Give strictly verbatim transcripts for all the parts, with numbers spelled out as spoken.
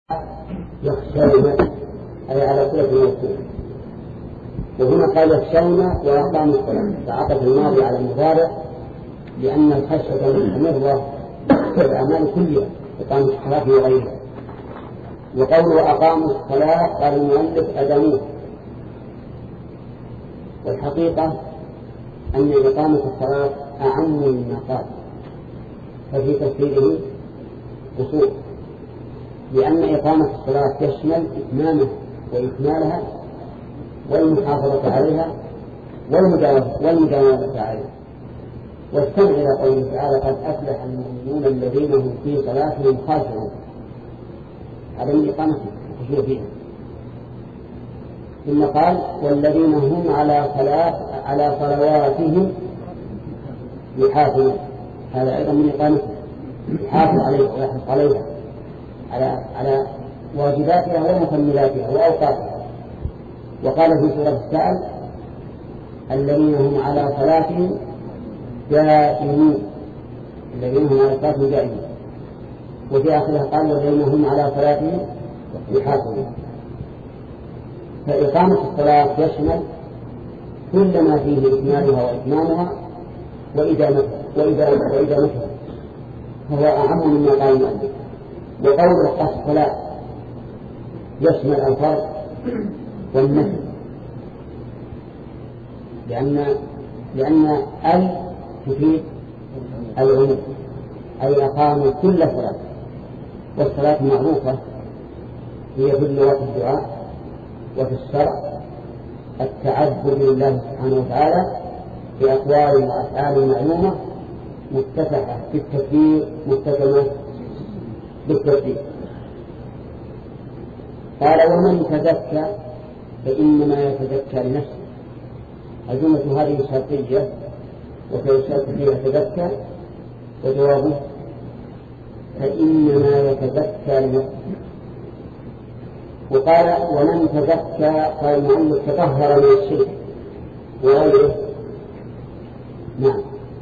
يخشون أي على صلة الموصول. وهنا قال يخشون ويقاموا الصلاة، فعطف الماضي على المضارع لأن الخشية مستمرة في الأعمال كلها، إقامة الصلاة وغيرها. وقول وأقاموا الصلاة قال المؤلف أدموه، والحقيقة أن إقامة الصلاة أعم مما قال، ففي تفسيره قصور، لأن إقامة الصلاة تشمل إتمامها وإكمالها والمحافظة عليها والمداومة عليها. واستمع إلى قوله تعالى قد أفلح المؤمنون الذين هم في صلاتهم خاشعون، هذا من إقامة الخشوع فيها. ثم قال والذين هم على صلاة على صلواتهم يحافظون، هذا أيضا من إقامتها، يحافظ عليها ويحرص عليها على على واجباتها ومكملاتها وأوقاتها. وقال في سورة السعد الذين هم على صلاتهم دائمون، الذين هم على صلاتهم دائمون. وفي آخرها قال والذين هم على صلاتهم يحافظون. فإقامة الصلاة يشمل كل ما فيه إكمالها وإتمامها وإدامتها وإدامتها، فهو أعم مما قال المؤلف. وقول الصلاة يشمل الفرض والنفل، لأن لأن ال تفيد العموم، أي أقاموا كل صلاة. والصلاة معروفة هي في اللغة الدعاء، وفي الشرع التعبد لله سبحانه وتعالى بأقوال وأفعال معلومة متفقة في التكبير متفقة بالتكبير. قال ومن تزكى فإنما يتزكى لنفسه. الجملة هذه شرطية وفي الشرط فيها تزكى، وجوابه فإنما يتزكى لنفسه. وقال ومن تزكى قال المؤلف تطهر من الشرك وغيره. نعم،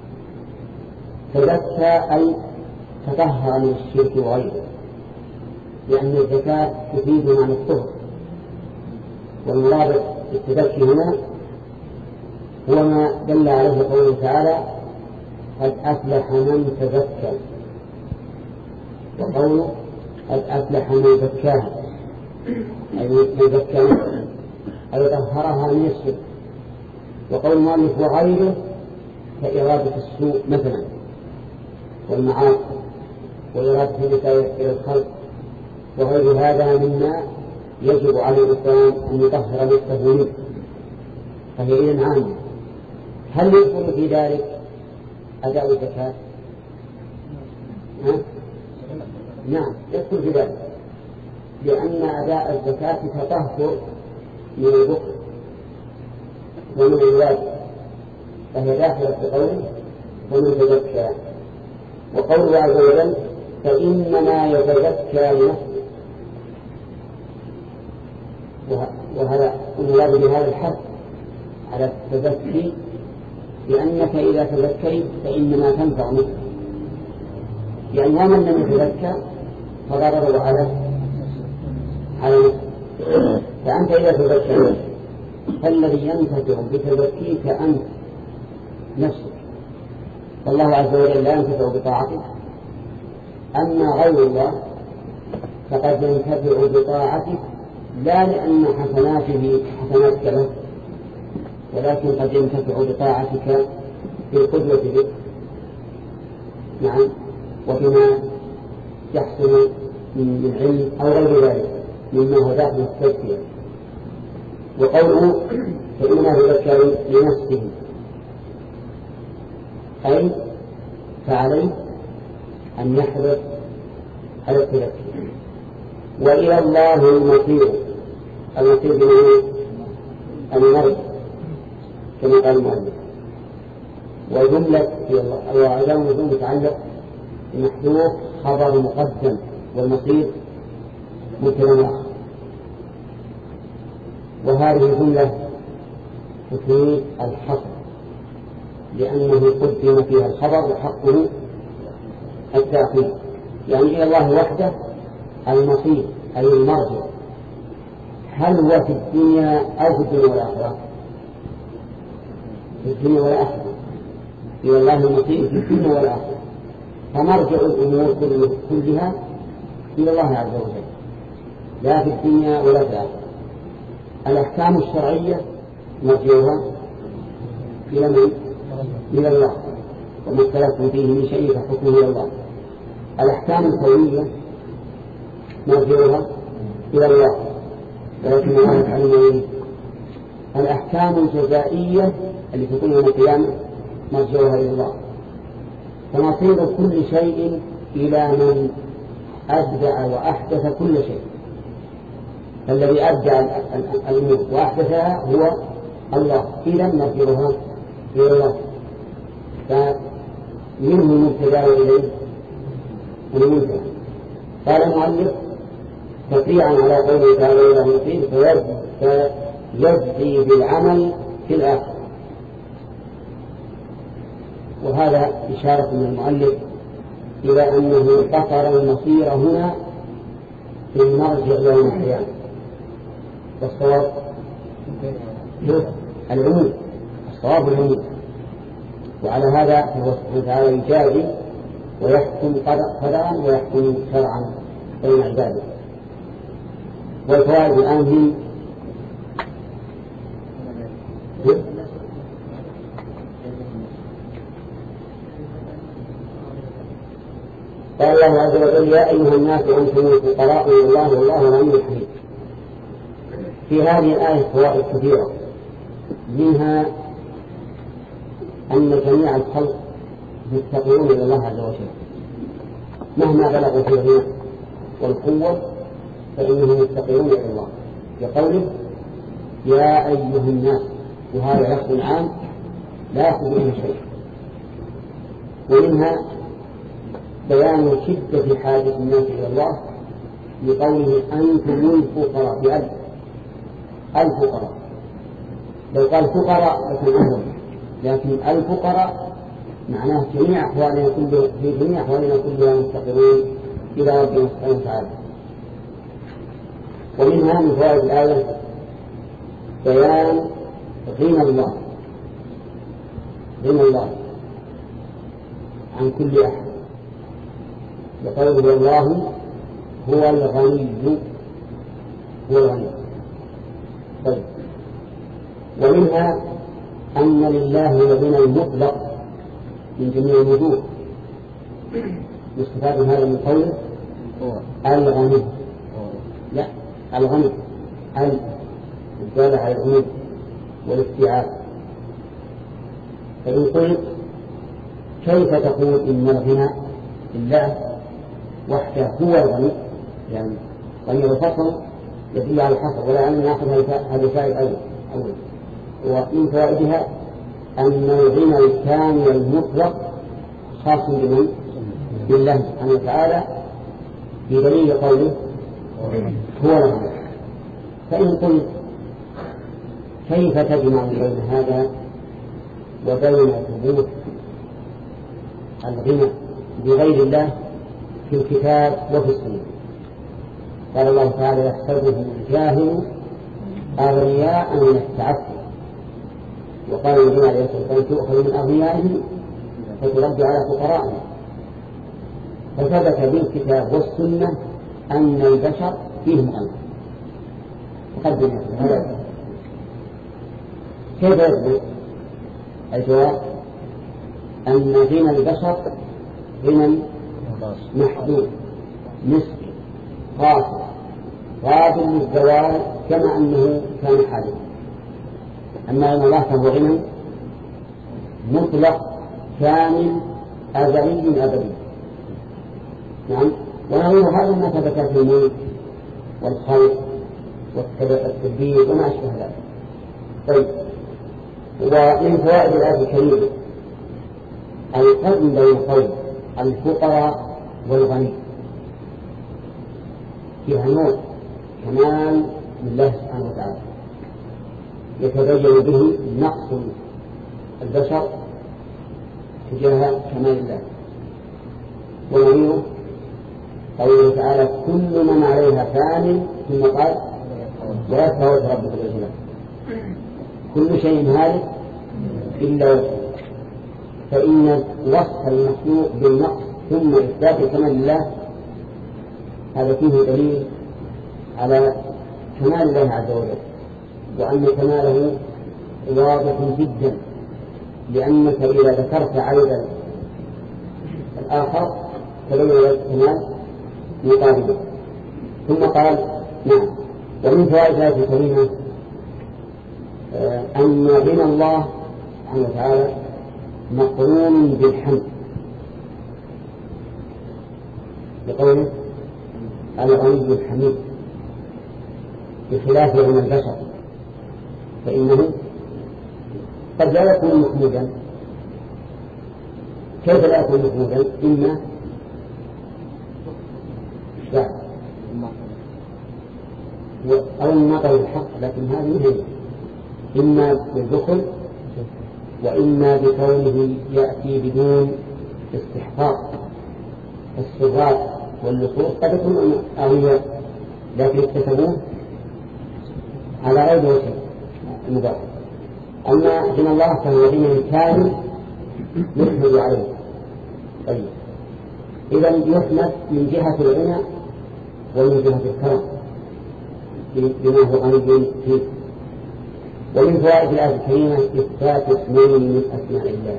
تزكى أي تطهر من الشرك وغيره، لأن الزكاة تفيد معنى الطهر. والمراد بالتزكي هنا هو ما دل عليه قوله تعالى قد أفلح من تزكى، وقوله قد أفلح من زكاها أي من زكاها أي طهرها من الشرك. وقول المؤلف وغيره كإرادة السوء مثلا والمعاصي وإرادة الإساءة إلى الخلق وغير هذا مما يجب على الإنسان أن يطهر نفسه منه، فهي إذن عامة. هل يدخل في ذلك أداء الزكاة؟ نعم يدخل في ذلك، لأن أداء الزكاة تطهر من البخل ومن الواجب، فهي داخلة في قوله ومن تزكى. وقوله عز وجل فإنما يتزكى لنفسه، وهذا المراد بهذا الحث على التزكي، لأنك إذا تزكيت فإنما تنفع نفسك، يعني ومن لم يتزكى فضرره على على نفسه. فأنت إذا تزكيت فالذي ينتفع بتزكيك أنت نفسك، فالله عز وجل لا ينتفع بطاعتك. أما غير الله فقد ينتفع بطاعتك لا لأن حسناته حسناتك له، ولكن قد ينتفع بطاعتك في القدوة بك، نعم، وبما يحصل من علم أو غير ذلك مما هو داخل التزكية. وقوله فإنما يتزكى لنفسه أي فعليه أن يحرص على التزكية. وإلى الله المصير، المصير بمعنى المرء كما قال المؤلف. وجملة وعلامة وجود متعلق بمحذوف خبر مقدم، والمصير مبتدأ آخر. وهذه الجملة تفيد الحصر، لأنه قدم فيها الخبر وحقه التأخير، يعني إلى الله وحده المصير أي المرجع، هل هو في الدنيا أو في الدنيا والآخرة؟ في الدنيا والآخرة، إلى الله المصير في الدنيا والآخرة، فمرجع الأمور كلها إلى الله عز وجل، لا في الدنيا ولا في الآخرة. الأحكام الشرعية مرجعها إلى من؟ إلى الله، وما اختلفتم فيه من شيء فحكمه إلى الله. الأحكام الكونية مرجعها إلى الله، ولكن الله تعالى الأحكام الجزائية اللي تكون يوم القيامة مرجعها إلى الله. فمصير كل شيء إلى من أبدع وأحدث كل شيء، الذي أبدع الأمور وأحدثها هو الله، إذا مرجعها إلى الله. فمنه المبتدأ إليه والمنتهى. قال المؤلف تفريعا على قوله تعالى إلى المصير فيجزي بالعمل في الآخرة. وهذا إشارة من المؤلف إلى أنه قصر المصير هنا في المرجع يوم القيامة، والصواب العموم، الصواب العموم. وعلى هذا هو سبحانه وتعالى يجازي ويحكم قدرا ويحكم شرعا بين عباده. والفوائد الآن هي قال الله عز وجل يا أيها الناس أنتم الفقراء إلى الله والله الغني الحميد. في هذه الآية فوائد كثيرة، منها أن جميع الخلق يفتقرون إلى الله عز وجل مهما بلغوا في الغنى والقوة، فإنهم يفتقرون إلى الله. يقوله يا أيها الناس، وهذا لفظ عام لا يأخذ منه شيء. ومنها بيان شدة حاجة الناس إلى الله بقوله أنتم الفقراء بألف الفقراء. لو قال فقراء لكن أفضل، لكن الفقراء معناه جميع أحوالنا كلها، في جميع أحوالنا كلها مفتقرون إلى ربنا سبحانه وتعالى. ومنها من فوائد الآية بيان غنى الله غنى الله عن كل أحد، يقول الله هو الغني هو الغني. طيب. ومنها أن لله الغنى المطلق من جميع الوجوه، يستفاد من هذا من قوله الغني، لا الغني الدالة على العموم والاستيعاب. فإن قلت كيف تقول إن الغنى لله وحده هو الغني، يعني غني الفصل يدل على الحصر، ولا أن نأخذ هذا الفائد أول أول. ومن فوائدها أن الغنى الكامل المطلق خاص بمن؟ بالله سبحانه وتعالى، بدليل قوله هو الغني. فإن قلت كيف تجمع بين هذا وبين ثبوت الغنى بغير الله في الكتاب وفي السنة؟ قال الله تعالى يحسبهم الجاهل أغنياء من التعفف، وقال النبي عليه الصلاة والسلام تؤخذ من أغنيائهم فترد على فقرائهم. فثبت بالكتاب والسنة أن البشر فيهم غنى. مقدمة هذا كيف يثبت؟ الجواب أن غنى البشر غنى محدود نسبي قاصر قابل للزوال كما أنه كان حادثا. أما أن الله فهو غنى مطلق كامل أزلي أبدي. نعم. ونظير هذا ما ثبت في الملك والخلق والتدبير وما أشبه ذلك. طيب. ومن فوائد الآية الكريمة القرن بين قول الفقراء والغني فيها نوع كمال لله سبحانه وتعالى يتبين به نقص البشر تجاه كمال الله، ونظيره قوله تعالى كل من عليها فان ثم قال ويبقى وجه ربك ذو الجلال. كل شيء هالك إلا وجهه، فإن وصف المخلوق بالنقص ثم إثبات كمال الله هذا فيه دليل على كمال الله عز وجل، وأن كماله واضح جدا، لأنك إذا ذكرت عيبا الآخر تبين الكمال مقابله. ثم قال نعم. ومن فوائد هذه الكلمة أن غنى الله سبحانه وتعالى مقرون بالحمد، بقوله الغني الحميد، بخلاف غنى البشر فإنه قد لا يكون محمودا. كيف لا يكون محمودا؟ إما أو النقل الحق، لكن هذه هي إما بالدخل وإما بكونه يأتي بدون استحقاق. الصغار واللصوص قد يكون أغنياء لكن اكتسبوه على غير وجه المبارك. أما غنى الله فهو غنى كامل يحمد عليه. طيب إذا يحمد من جهة الغنى ومن جهة الكرم بما هو غني فيه. ومن فوائد الآية الكريمة إثبات اسمين من أسماء الله،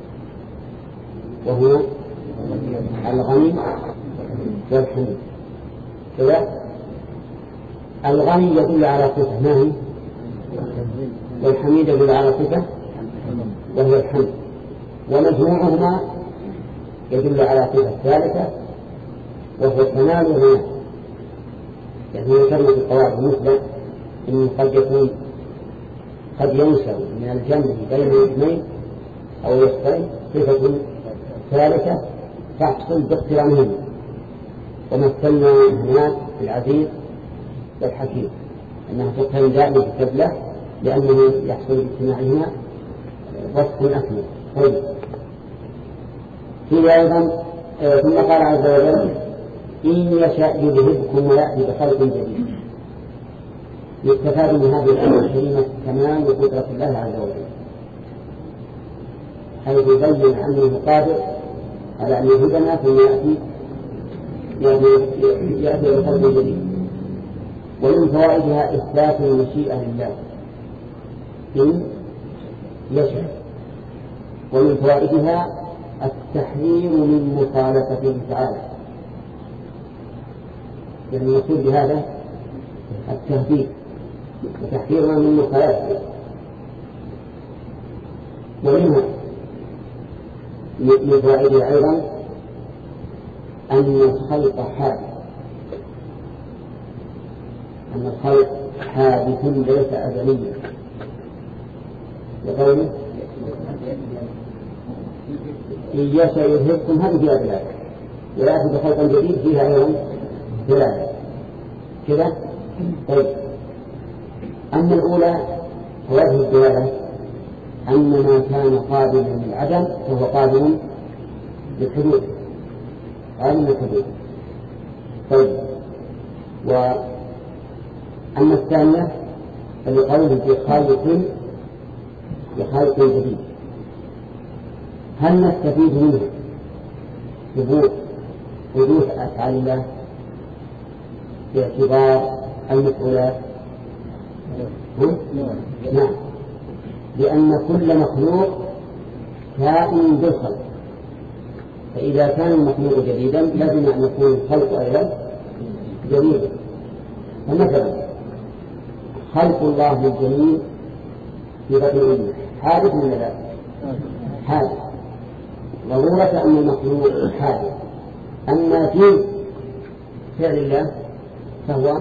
وهو الغني والحميد. كذا الغني يدل على صفة ما هي، والحميد يدل على صفة وهي الحمد، ومجموعهما يدل على صفة ثالثة وهو كمال الغنى. يعني ذكرنا في القواعد المثلى إنه قد يكون قد ينسب من الجمع بين الاثنين أو يختلف صفة ثالثة تحصل باقترانهما، ومثلنا هناك في العزيز والحكيم أنها تقترن دائما بالتبلة لأنه يحصل باجتماعهما وصف أكمل. طيب في أيضا ثم قال عز وجل إن يشاء يذهبكم ويأتي بخلق جديد. يستفاد من هذه الآية الكريمة كمال وقدرة الله عز وجل، حيث يبين أنه قادر على أن يهدنا ثم يأتي يأتي بخلق جديد. ومن فوائدها إثبات المشيئة لله إن يشاء. ومن فوائدها التحذير من مخالفته تعالى، يعني المقصود بهذا التهديد وتحذيرنا من مخالفته. ومنها من فوائدها أيضا أن الخلق حادث، أن الخلق حادث ليس أزليا، وقوله إن يشاء يذهبكم هذه فيها دلالة، ويأتي بخلق جديد فيها أيضا دلالة كذا. طيب أما الأولى فوجه الدلالة أن ما كان قابلا للعدم فهو قابل للحدوث، قابل للحدوث. طيب وأما الثانية فلقوله بخالق بخالق جديد، هل نستفيد منه ثبوت حدوث أفعال الله باعتبار المفعولات؟ نعم، لأن كل مخلوق كائن بالخلق، فإذا كان المخلوق جديدا لازم أن يكون الخلق أيضا جديدا. فمثلا خلق الله للجنين في بطن أمه حادث من لا حادث، ضرورة أن المخلوق حادث. أما في فعل الله فهو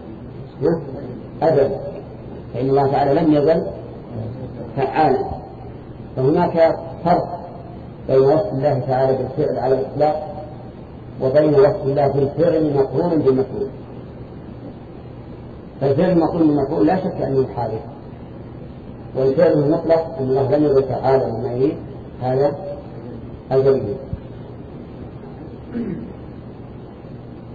أزل، فإن الله تعالى لم يزل فعالا. فهناك فرق بين وصف الله تعالى بالفعل على الإطلاق وبين وصف الله بالفعل مقرون بالمفعول. فالفعل مقرون بالمفعول لا شك أنه حادث، والفعل المطلق أن الله لم يزل فعالا وما يريد هذا أزلي.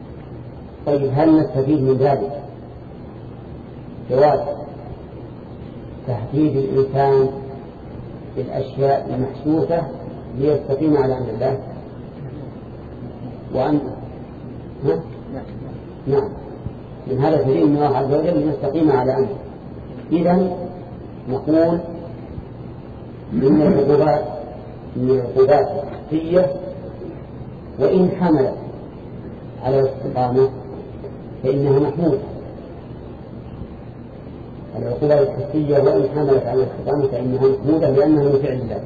طيب هل نستفيد من ذلك جواز تهديد الإنسان بالأشياء المحسوسة ليستقيم على أمر الله؟ وأن ها؟ نعم، من هذا دليل من الله عز وجل لنستقيم على أمره. إذن نقول إن العقوبات من العقوبات الحسية وإن حملت على الاستقامة فإنها محمودة. العقوبات الحسية وإن حملت على الاستقامة فإنها محمودة لأنها من فعل الله.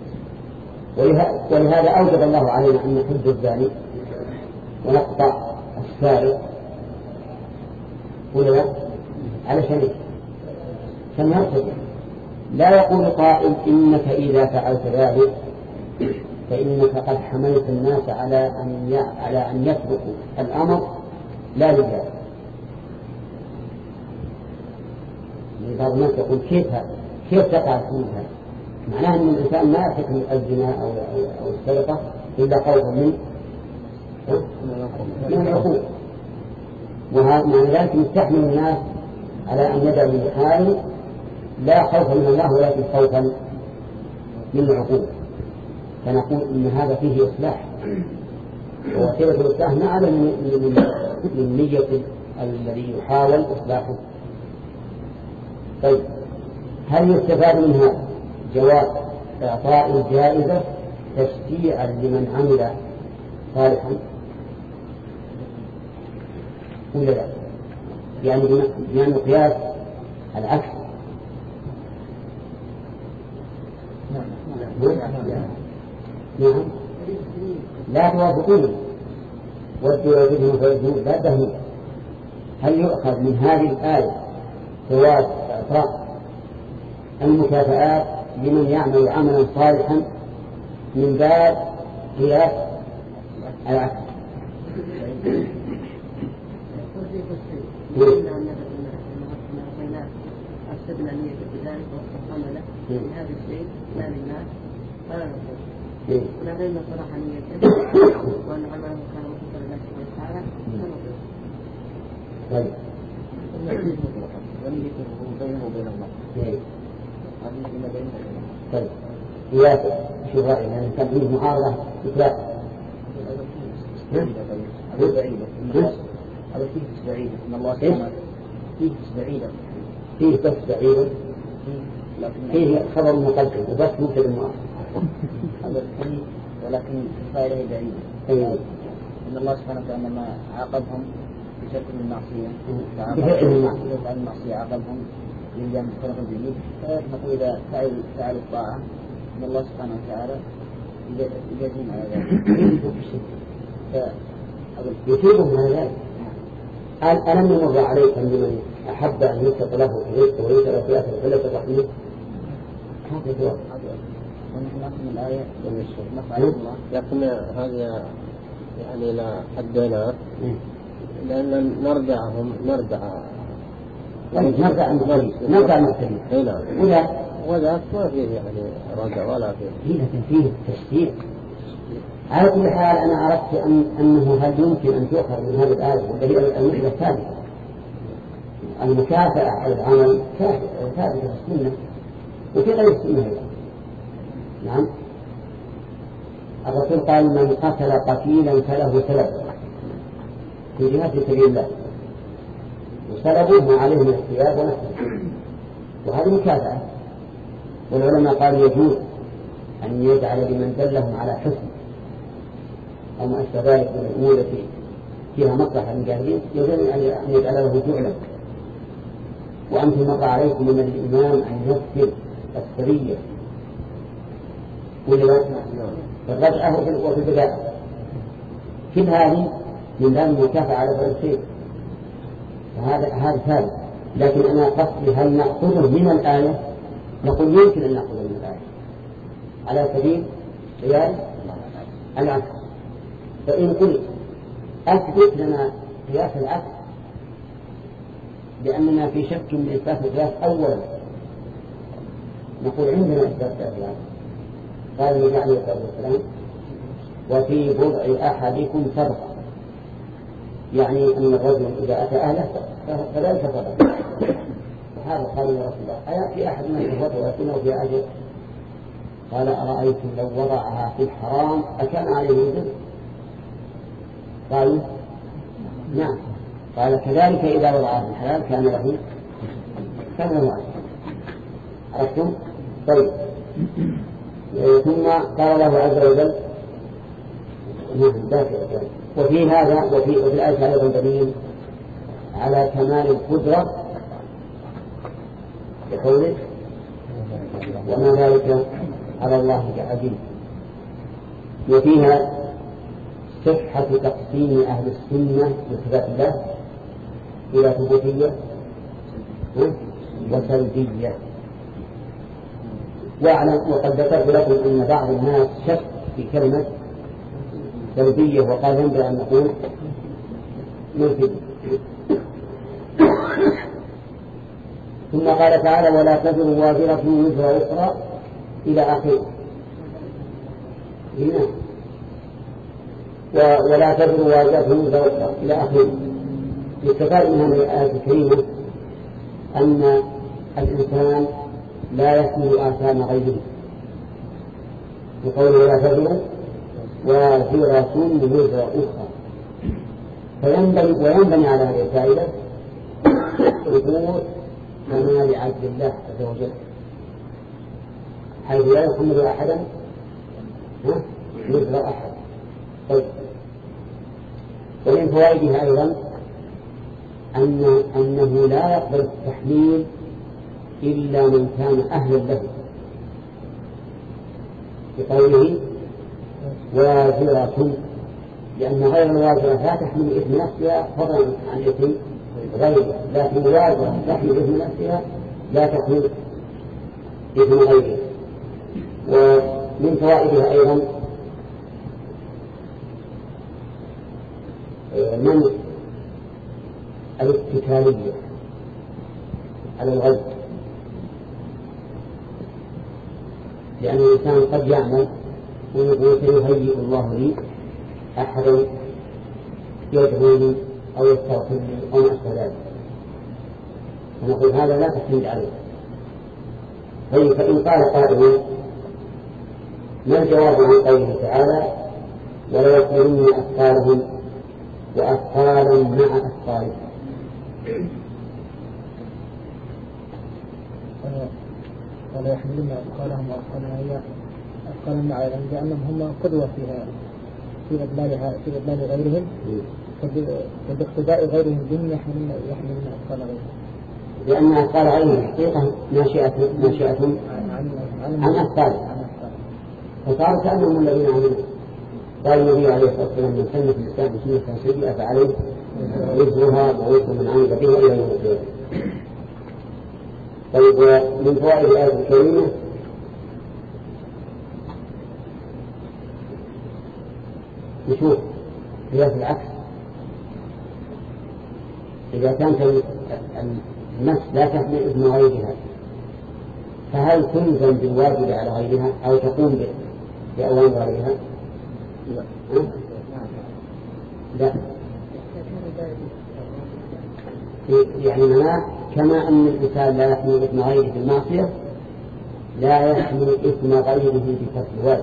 ولهذا أوجب الله علينا أن نحد الزاني ونقطع السارق ولا لا؟ على شريك كم يرتد. لا يقول قائل إنك إذا فعلت ذلك فإنك قد حملت الناس على أن على أن يتركوا الأمر لا لله. بعض الناس يقول كيف كيف تقع فيها؟ معناه أن الإنسان ما يترك الزنا أو أو السرقة إلا خوفا من من العقوبة. وهذا معنى ذلك يستحمل الناس على أن يدعوا من حال لا خوفا من الله ولكن خوفا من العقوبة. فنقول إن هذا فيه إصلاح، ووسيلة الإصلاح ما على من نية الذي يحاول إصلاحه. طيب هل يستفاد من هذا جواز إعطاء الجائزة تشجيعا لمن عمل صالحا ولا لا؟ يعني بمعنى قياس العكس. نعم لا توافقون ودوا وجدهم فيجدون لا تهمل. هل يؤخذ من هذه الآية جواز إعطاء المكافآت لمن يعمل عملا صالحا من باب قياس العكس؟ أفسدنا نية بذلك واستقام له من هذا الشيء لا للناس ولا نقول ولدينا صراحة نية وأن عمله كان مختصر الله سبحانه وتعالى طيب ونيته بينه وبين الله هذه بينه طيب قياس شو رأيك؟ يعني كان فيه معارضة إطلاق هذا بعيدة هذا فيه بعيدة إن الله سبحانه فيه بعيدة فيه بس بعيدة فيه خبر مقدم وبس مبتدأ مؤخر هذا فيه ولكن فائدة بعيدة. أيوة. إن الله سبحانه وتعالى لما عاقبهم بشرك المعصية فعل المعصية عاقبهم للجام الخلق الجديد. فنقول إذا فعل فعل الطاعة إن الله سبحانه وتعالى يجازيهم على ذلك يثيبهم على ذلك. ألم يمر عليكم بمن أحب أن يسقط له رزقه ويسأل ثلاثة ثلاثة تحميل هذا جواب. ونحن نفهم الآية نفعل الله لكن هذا يعني لا حدنا لأن نرجعهم نرجع نرجع نرجع المعتدين. وذا وذا ما فيه يعني رجع ولا فيه. لكن فيه تشديد. على كل حال أنا عرفت أن أنه هل يمكن أن تؤخذ من هذه الآية وهي المثلة الثابتة. المكافأة على العمل ثابتة في السنة وفي غير السنة أيضا. نعم الرسول قال من قتل قتيلا فله سلب في جهة سبيل الله وسلبه ما عليه من الثياب ونفسه وهذه مكافأة. والعلماء قالوا يجوز أن يجعل لمن دلهم على حسن أو ما أشبه ذلك من الأمور التي فيها مصلحة للجاهلين يجوز أن يجعل له جعلا. وأنتم مر عليكم من الإمام أن يغسل السرية ولا في الرجعة وفي البداية كل هذه من باب المكافأة على فعل الخير. فهذا هذا ثابت. لكن أنا قصدي هل نأخذه من الآية؟ نقول يمكن أن نأخذه من الآية على سبيل قياس العكس. فإن قلت أثبت لنا قياس العكس لأننا في شك من إثبات القياس أولا نقول عندنا إثبات القياس. قال النبي عليه الصلاة والسلام وفي بضع أحدكم صدقة يعني أن الرجل إذا أتى أهله فذلك صدق. هذا قال يا رسول الله أيأتي أحد من الإخوة ويكون في أجر؟ قال أرأيتم لو وضعها في الحرام أكان عليه وزر؟ قالوا نعم. قال كذلك إذا وضعها في الحلال كان له كان له أجر. عرفتم؟ طيب. ثم قال الله عز وجل وفي هذا وفي, وفي الآية أيضا دليل على كمال القدرة بقوله وما ذلك على الله بعزيز. وفيها صحة تقسيم أهل السنة بصفات الله إلى ثبوتية وسلبية. واعلم وقد ذكرت لكم أن بعض الناس شك في كلمة سلبية وقال ينبغي أن نقول منفذ. ثم قال تعالى ولا تزر وازرة وزر أخرى إلى آخره. هنا ولا تزر وازرة وزر أخرى إلى آخره. يستفاد من هذه الآية الكريمة أن الإنسان لا يحمل آثام غيره بقوله ولا تزر وزرة وزر أخرى. فينبني وينبني على هذه الفائدة ثبوت كمال عدل الله عز وجل حيث لا يحمل أحدا مثل أحد. طيب. ومن فوائدها أيضا أن أنه لا يقبل التحميل إلا من كان أهلا له بقوله وازرة، لأن غير الوازرة لا تحمل إثم نفسها فضلا عن إثم غيرها، لكن الوازرة تحمل إثم نفسها لا تحمل إثم غيرها. ومن فوائدها أيضا منع الاتكالية على الغير، لأن الإنسان قد يعمل ويقول سيهيئ الله لي أحدا يدعوني أو يستغفر لي أو ما أشبه ذلك، فنقول هذا لا تحمل عليه. طيب فإن قال قائل ما الجواب عن قوله تعالى ولا يحملن أثقالهم وأثقالا مع أثقالهم؟ ولا يحملن أثقالهم وأثقالا هي أثقالا مع غيرهم، لأنهم هم قدوة فيها في إبلالها في إبلال غيرهم، فباقتداء غيرهم بهم يحملن يحملن أثقال غيرهم، لأن أثقال غيرهم حقيقة ناشئة ناشئة عن أثقال، فصار كأنهم الذين عملوا. قال النبي عليه الصلاة والسلام من سن في الإسلام سنة سيئة فعليه وزرها ووزر من عمل بها إلى يوم القيامة. طيب ومن فوائد الآية الكريمة نشوف هي في العكس، إذا كانت النفس لا تحمل إثم غيرها فهل تلزم بالواجب على غيرها أو تقوم بأوامر غيرها؟ لا. لا. يعني معناه كما أن الإنسان لا يحمل إثم غيره في المعصية لا يحمل إثم غيره بترك الواجب،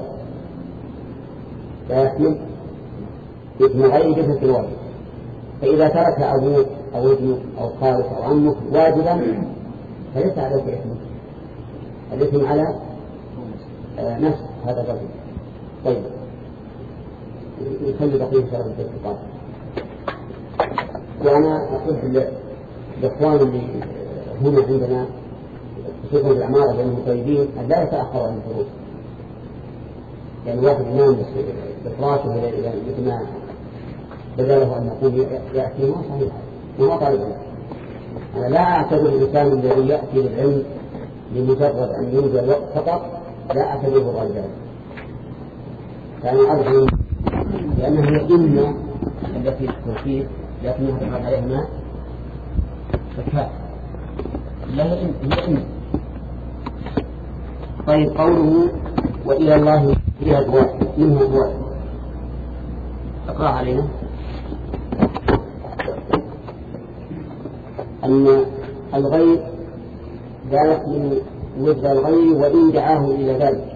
لا يحمل إثم غيره بترك الواجب. فإذا ترك أبوك أو ابنك أو خالك أو عمك واجبا فليس عليك إثمك، الإثم على نفس هذا الرجل. طيب يخلي بقية شرط الاتفاق. وأنا أقول الإخوان اللي هنا عندنا خصوصا بالعمارة بينهم طيبين أن لا يتأخروا عن الفروض، يعني واحد ينام بفراشه مثل ما بدله أن يقول يأتي ما صحيح ما هو طالب العلم. أنا لا أعتبر الإنسان الذي يأتي للعلم لمجرد أن ينزل الوقت فقط لا أعتبره رجال، فأنا أرجو لأنه هي إمة التي تركيه لكنها تفعل عليها ماء فكاء لا هي إمة. طيب قوله وإلى الله فيها أبواب منها أبواب أقرأ علينا أن الغير لا يحمل وزر الغير وإن دعاه إلى ذلك،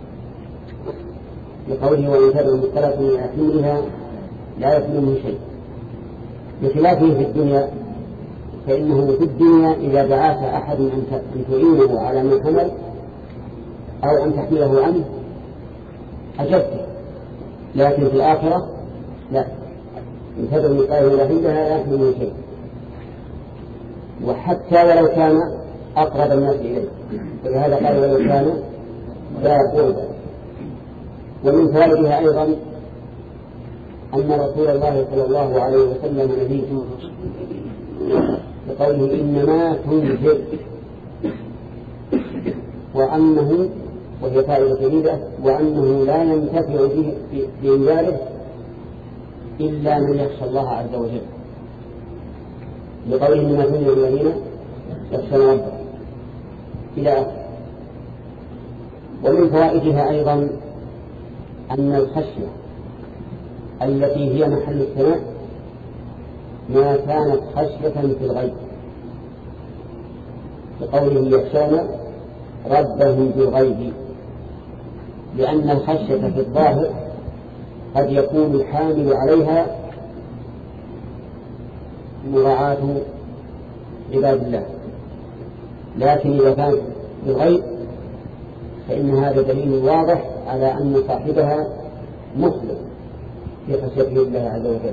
لقوله وإن كان مختلف من حملها لا يحمله شيء، بخلافه في الدنيا، فإنه في الدنيا إذا دعاك أحد أن تعينه على ما حمل أو أن تحمله عنه أجبته، لكن في الآخرة لا، إن تدعو مثقال ذرة لا يحمله شيء، وحتى ولو كان أقرب الناس إليه، ولهذا قال ولو كان ذا قربى. ومن فوائدها أيضا أن رسول الله صلى الله عليه وسلم نبي، بقوله إنما تنذر، وأنه، وهي فائدة جديدة، وأنه لا ينتفع به بإنذاره إلا من يخشى الله عز وجل، بقوله إنما تنذر الذين يخشون ربهم إلى آخره. ومن فوائدها أيضا أن الخشية التي هي محل الثناء ما كانت خشية في الغيب، بقوله يخشون ربهم بالغيب، لأن الخشية في الظاهر قد يكون الحامل عليها مراعاة عباد الله، لكن إذا كان بالغيب فإن هذا دليل واضح على أن صاحبها مخلص في خشية الله عز وجل.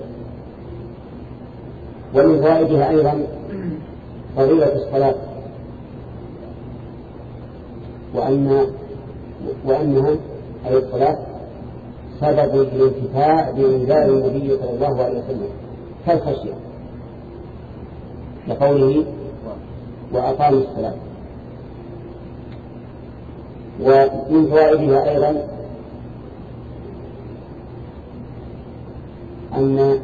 ومن فوائدها أيضا فضيلة الصلاة، وأن وأنها أي الصلاة سبب الانتفاع بإنذار النبي صلى الله عليه وسلم كالخشية، لقوله وأقاموا الصلاة. ومن فوائدها أيضا أن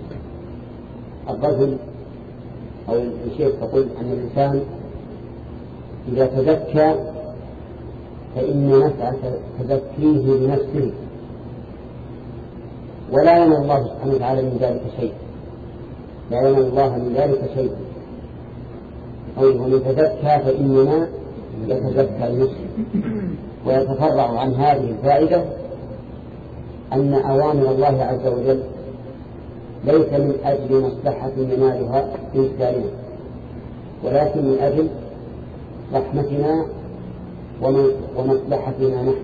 الرجل أو الشيخ تقول أن الإنسان إذا تزكى فإن نفع تزكيه لنفسه، ولا ينال الله سبحانه وتعالى من ذلك شيء، لا ينال الله من ذلك شيء. قوله من تزكى فإنما يتزكى لنفسه. ويتفرع عن هذه الفائدة أن أوامر الله عز وجل ليس من أجل مصلحة ينالها بإنساننا، ولكن من أجل رحمتنا ومصلحتنا نحن.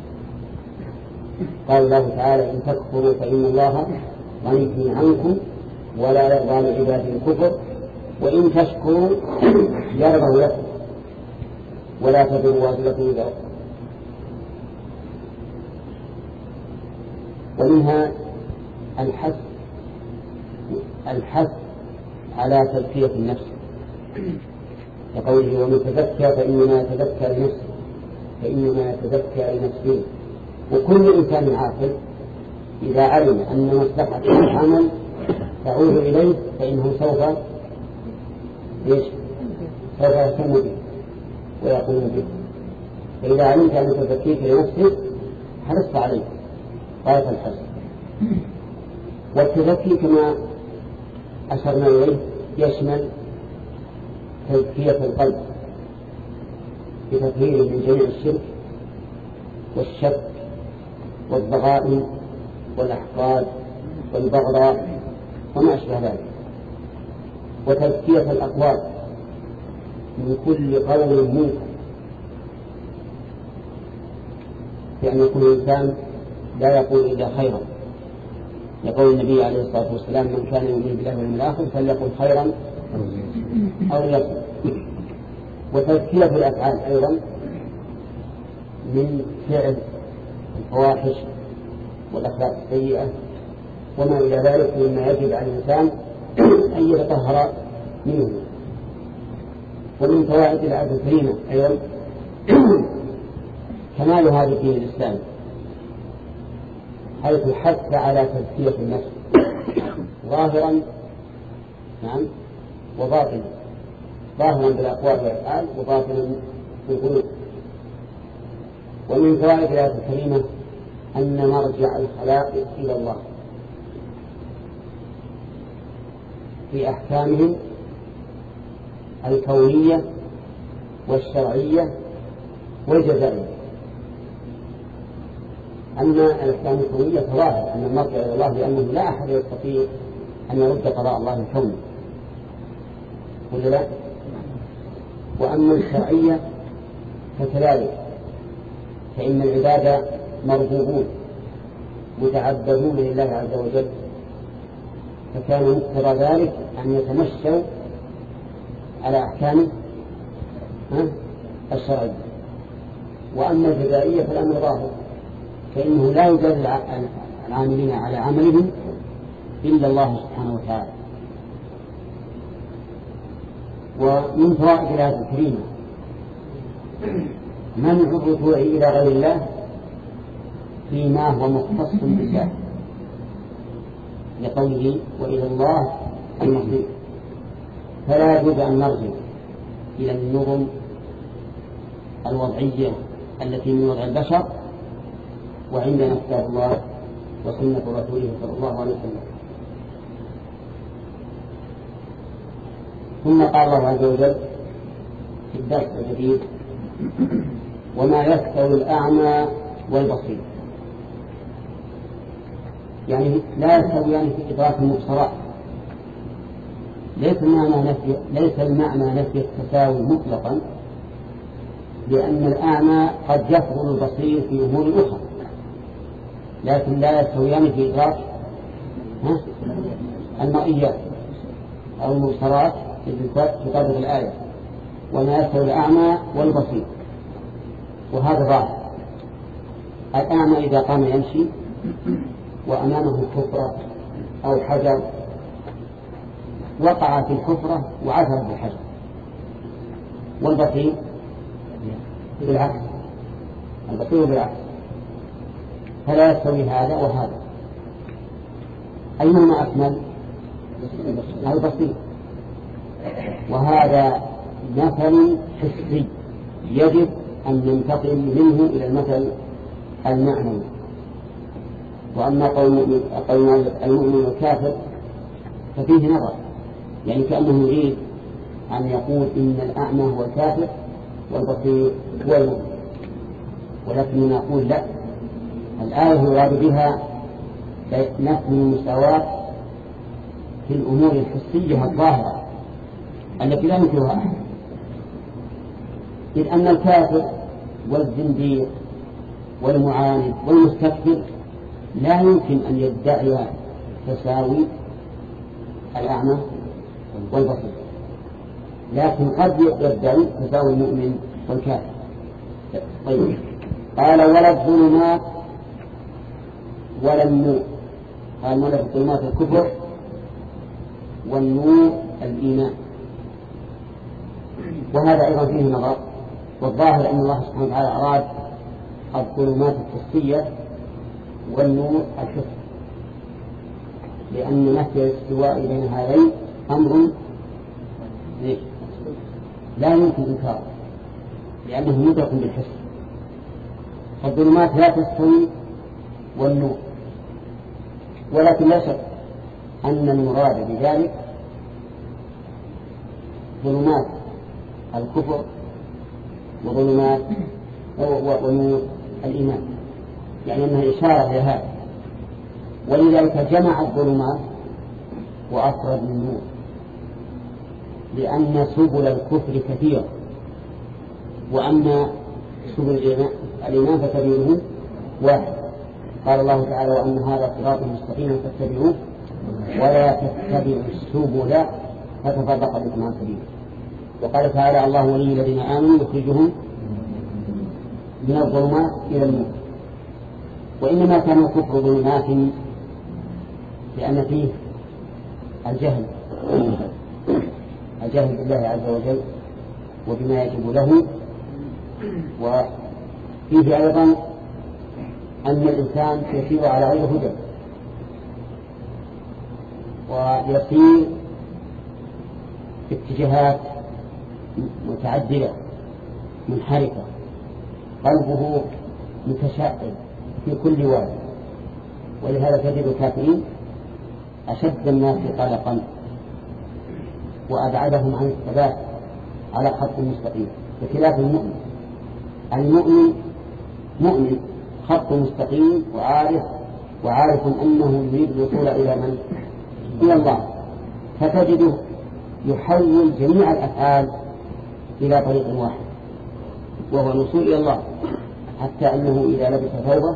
قال الله تعالى إن تكفروا فإن الله غني عنكم ولا يرضى لعباده الكفر وإن تشكروا يرضى لكم ولا تزر وازرة وزر أخرى. ومنها الحث الحث على تزكية النفس، كقوله ومن تزكى فإنما يتزكى لنفسه فإنما يتزكى لنفسه. وكل إنسان عاقل إذا علم أن مصلحة العمل تعود إليه فإنه سوف ليش؟ سوف يهتم به ويقوم به. فإذا علمت أن تزكيك لنفسك حرصت عليه غاية الحرص. والتزكي كما أشرنا إليه يشمل تزكية القلب بتطهيره من جميع الشرك والشك والضغائن والأحقاد والبغضاء وما أشبه ذلك، وتزكية الأقوال من كل قول منكر، بأن يكون الإنسان لا يقول إلا خيرا، يقول النبي عليه الصلاة والسلام من كان يؤمن بالله واليوم الآخر فليقل خيرا أو ليصمت. وتزكية الأفعال أيضا من فعل الفواحش والأخلاق السيئة وما إلى ذلك مما يجب على الإنسان أن يتطهر منه. ومن فوائد الآية الكريمة أيضا كمال هذا الدين الإسلامي، حيث حث على تزكية النفس ظاهرا نعم وباطنا، ظاهرا بالأقوال والأفعال وباطنا بالقلوب. ومن فوائد الآية الكريمة أن مرجع الخلائق إلى الله في أحكامهم الكونية والشرعية والجزائية. أما الأحكام الكونية فظاهر أن المرجع إلى الله لأنه لا أحد يستطيع أن يرد قضاء الله الكوني ولا لا؟ وأما الشرعية فكذلك، فإن العباد مرغوبون متعبدون لله عز وجل، فكان مقتضى ذلك أن يتمشوا على أحكامه الشرعية. وأما الجزائية فالأمر ظاهر، فإنه لا يجازي العاملين على عملهم إلا الله سبحانه وتعالى. ومن فوائد الآية الكريمة منع الرجوع إلى غير الله فيما هو مختص بالله، لقوله وإلى الله المصير، فلا يجوز أن نرجع إلى النظم الوضعية التي من وضع البشر وعندنا كتاب الله وسنة رسوله صلى الله عليه وسلم. ثم قال الله عز وجل في الدرس الجديد وما يستوي الأعمى والبصير، يعني لا يستويان في إدراك المبصرات. ليس المعنى نفي ليس المعنى نفي التساوي مطلقا، لأن الأعمى قد يفضل البصير في أمور أخرى، لكن لا يستويان في إدراك المرئيات أو المبصرات في طبق الآية وما يستوي الأعمى والبصير. وهذا ظاهر. الأعمى إذا قام يمشي وأمامه حفرة أو حجر وقع في الحفرة وعثر بالحجر، والبصير بالعكس، البصير بالعكس، فلا يستوي هذا وهذا. أيهما أكمل؟ البصير. وهذا مثل حسي يجب أن ننتقل منه إلى المثل المعنوي. وأما قول المؤمن والكافر ففيه نظر، يعني كأنه يريد أن يقول إن الأعمى هو الكافر والبصير هو المؤمن، ولكننا نقول لا، الآية يراد بها نفي المساواة في الأمور الحسية الظاهرة التي لا يمكنها أحد، إذ أن الكافر والزنديق والمعاند والمستكبر لا يمكن أن يدعي تساوي الأعمى والبصير، لكن قد يدعي تساوي المؤمن والكافر. طيب، قال ولا الظلمات ولا النور، قال ولا الظلمات الكفر والنور الإيمان، وهذا أيضا فيه نظر. والظاهر أن الله سبحانه وتعالى أراد الظلمات الحسية والنور الحسي، لأن نفي الاستواء بين هذين أمر لا يمكن إنكاره، لأنه يدرك بالحس. فالظلمات لا تستوي والنور، ولكن لا شك أن المراد بذلك ظلمات الكفر وظلمات ونور الإيمان، يعني أنها إشارة إلى هذا. ولذلك جمع الظلمات وأفرد النور، لأن سبل الكفر كثيرة، وأما سبل الإيمان فسبيله واحد. قال الله تعالى وأن هذا صراط مستقيم فاتبعوه ولا تتبعوا السبل فتفرق بكم عن سبيله. وقال تعالى الله ولي الذين آمنوا يخرجهم من الظلمات إلى النور. وإنما كان الكفر ظلمات لأن فيه الجهل الجهل بالله عز وجل وبما يجب له، وفيه أيضا أن الإنسان يسير على غير هدى ويسير اتجاهات متعددة منحرفة، قلبه متشائم في كل واد. ولهذا تجد الكافرين أشد الناس قلقا وأبعدهم عن الثبات على خط مستقيم، بخلاف المؤمن. المؤمن مؤمن خط مستقيم وعارف وعارف أنه يريد الوصول إلى من؟ إلى الله، فتجده يحول جميع الأفعال إلى طريق واحد وهو الوصول إلى الله، حتى أنه إذا لبس ثوبه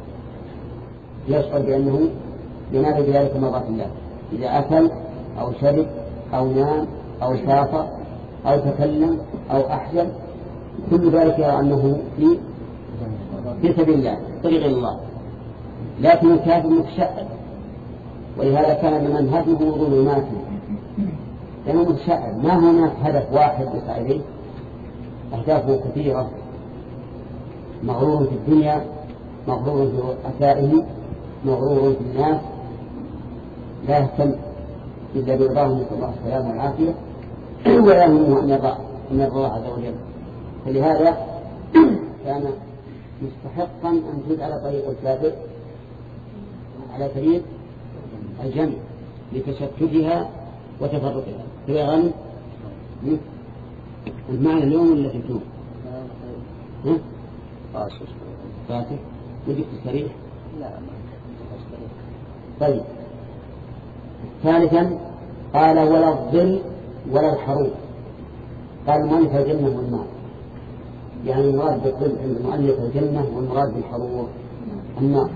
يشعر بأنه ينال بذلك مرضات الله. إذا أكل أو شرب أو نام أو سافر أو تكلم أو أحزن كل ذلك يرى أنه في في سبيل الله طريق الله. لكن الكافر متشائم، ولهذا كان من هدمه ظلماته، لأنه متشائم، ما هناك هدف واحد يسعى إليه، أهدافه كثيرة، مغرور في الدنيا، مغرور في رؤسائه، مغرور في الناس، لا يهتم إلا برضاه نسأل الله السلامة والعافية، ولا يهمه أن يرضى أن يرضى الله عز وجل. فلهذا كان مستحقا أن تجعل طريق الكافر على طريق الجمع لتشتتها وتفرقها. تبقى غني المعنى اليوم ولا في اليوم؟ ها؟ فاسد فاسد ودك تستريح؟ لا. طيب. ثالثا قال ولا الظل ولا الحروب. قال المؤلف الجنة والنار، يعني المراد بالظل عند المؤلف الجنة والمراد بالحروب النار.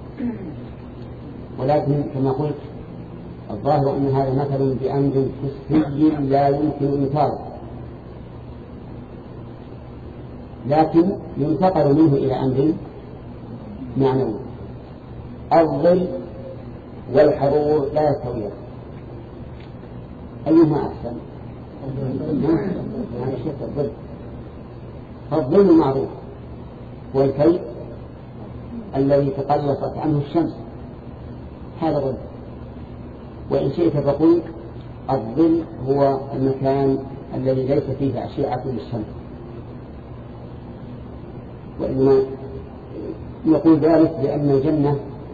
ولكن كما قلت الظاهر أن هذا مثل بأمر حسي لا يمكن إنكاره، لكن ينتقل منه إلى أمر معنوي. الظل والحرور لا يستويان، أيهما أحسن؟ يعني شيء الظل، فالظل معروف هو الكيد الذي تقلصت عنه الشمس، هذا ظل. وإن شئت فقل الظل هو المكان الذي ليس فيه أشعة للشمس، وإنما نقول ذلك لأن الجنة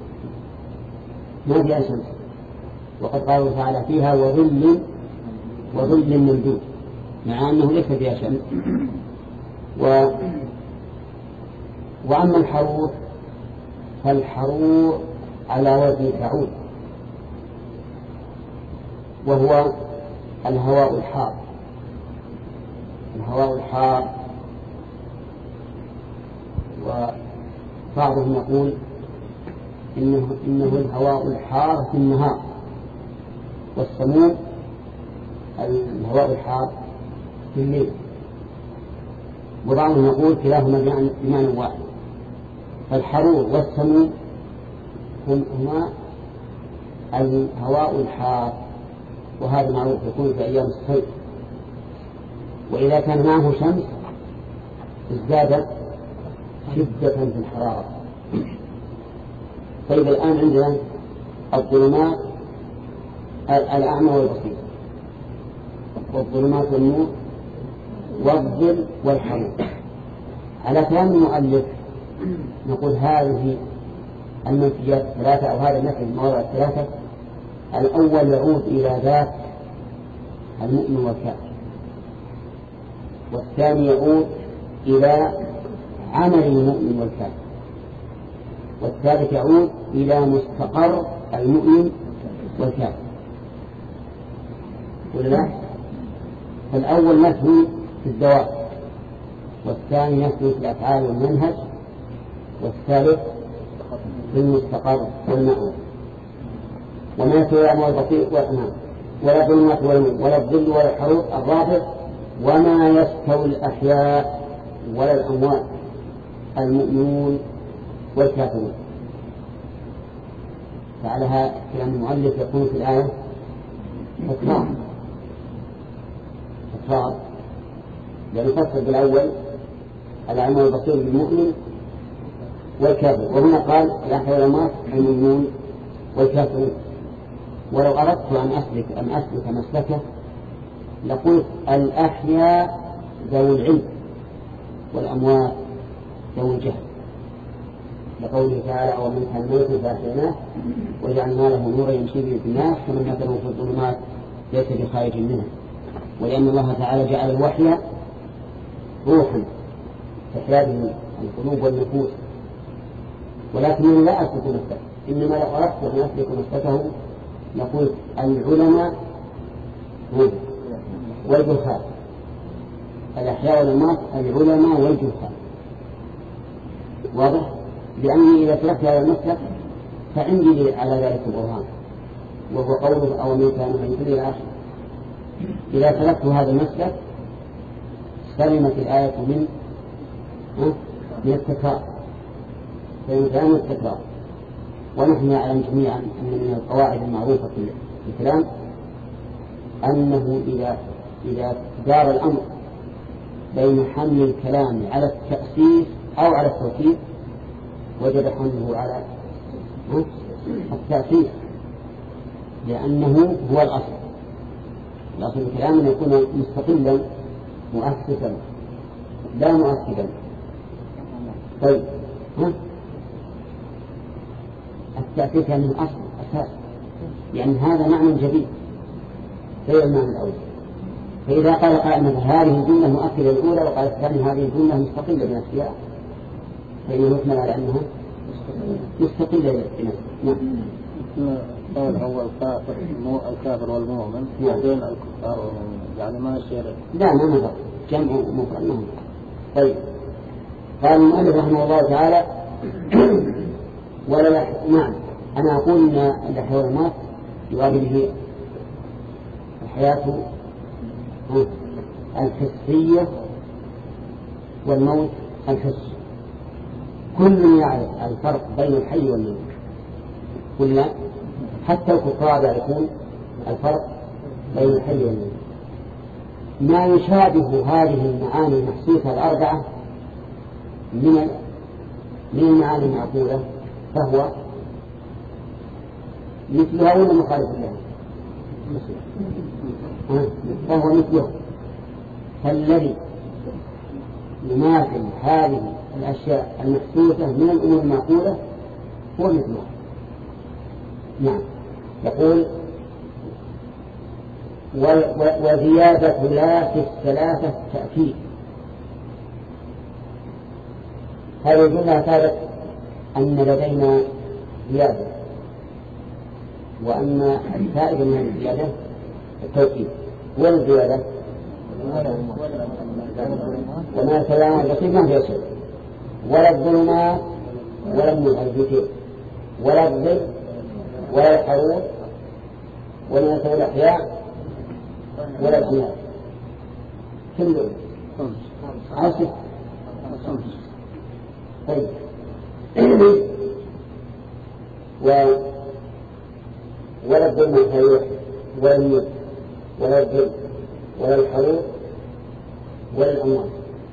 ما فيها شمس، وقد قال تعالى فيها وظل وظل ممدود، مع أنه ليس فيها شمس. و... وأما الحرور فالحرور على وزن فعول، وهو الهواء الحار. الهواء الحار، وبعضهم يقول إنه, إنه الهواء الحار في النهار، والسموم الهواء الحار في الليل، وبعضهم يقول كلاهما بمعنى واحد. فالحرور والسموم هما الهواء الحار، وهذا معروف يكون في أيام الصيف، وإذا كان معه شمس ازدادت شدة في الحرارة. طيب الآن عندنا الظلمات الأعمى والبصير، والظلمات والنور والظل والحرور. على كلام المؤلف نقول هذه المنفيات الثلاثة أو هذا النفي المواضع الثلاثة، الأول يعود إلى ذات المؤمن والكافر، والثاني يعود إلى عمل المؤمن والكافر، والثالث يعود إلى مستقر المؤمن والكافر. ولا فالأول نفي في الدوام، والثاني نفي في الأفعال والمنهج، والثالث في المستقر والمأوى. وما يستوي الأعمى والبصير والأمام ولا الظلمات والنور ولا الظل ولا الحرور. الرابع وما يستوي الأحياء ولا الأموات المؤمنون والكافرون. فعلى كلام المؤلف يكون في الآية تكرار تكرار لأن يفسر بالأول الأعمى والبصير بالمؤمن والكافر، وهنا قال الأحياء والأموات المؤمنون والكافرون. ولو أردت أن أسلك أن أسلك مسلكه لقلت الأحياء ذوي العلم والأموات ذوي الجهل، لقوله تعالى ومن كان ميتا فأحييناه وجعلنا له نورا يمشي به في الناس كمن مثله في الظلمات ليس بخارج منها. ولأن الله تعالى جعل الوحي روحا تحيا القلوب والنفوس. ولكن لا أثبت مسلك، إنما لو أردت أن أثبت مسلكه نقول العلماء والجهال، الأحياء والأموات العلماء والجهال. واضح؟ لأني إذا تركت هذا المسلك فعندي على ذلك البرهان، وهو قوله أو من كان من كل الآخر. إذا تركت هذا المسلك سلمت الآية من من التكرار، فإن كان التكرار. ونحن نعلم جميعا أن من القواعد المعروفة في الكلام أنه إذا إذا دار الأمر بين حمل الكلام على التأسيس أو على التوكيد وجب حمله على التأسيس، لأنه هو الأصل. الأصل الكلام أن يكون مستقلا مؤسسا لا مؤكدا. طيب ها؟ التأسيس من أصل أساس، يعني هذا معنى جديد غير المعنى الأول. فإذا قال قائل هذه الجملة مؤكدة الأولى وقال الثاني هذه الجملة مستقلة بنفسها، فإنه يحمل على أنها مستقلة بنفسها. نعم. قال هو الكافر مو الكافر والمؤمن بين الكفار والمؤمنين، يعني ما يصير. لا ما نظر جمع مفرد. طيب قال المؤلف رحمه الله تعالى ولا نعم أنا أقول أن الأحياء والأموات يراد به الحياة الحسية والموت الحسي. كل يعرف الفرق بين الحي والميت، كل حتى الكفار يعرفون الفرق بين الحي والميت. ما يشابه هذه المعاني المحسوسة الأربعة من من المعاني المعقولة فهو مثلها ولا مخالف لها؟ فهو مثله. فالذي يماثل هذه الأشياء المحسوسة من الأمور المعقولة هو مثلها. نعم. يقول وزيادة لا في الثلاثة تأكيد. هذه الجملة ثابت أن لدينا زيادة، وأن الفائدة من الزيادة التوكيد. والزيادة وما سلام البصير ما في شيء، ولا الظلمات ولا المعزتين ولا الظل ولا الحرور ولا يسوي الأحياء ولا الجنات كله عشر. طيب و ولا الظلم ولا الموت ولا الظل ولا الحرور ولا الأموال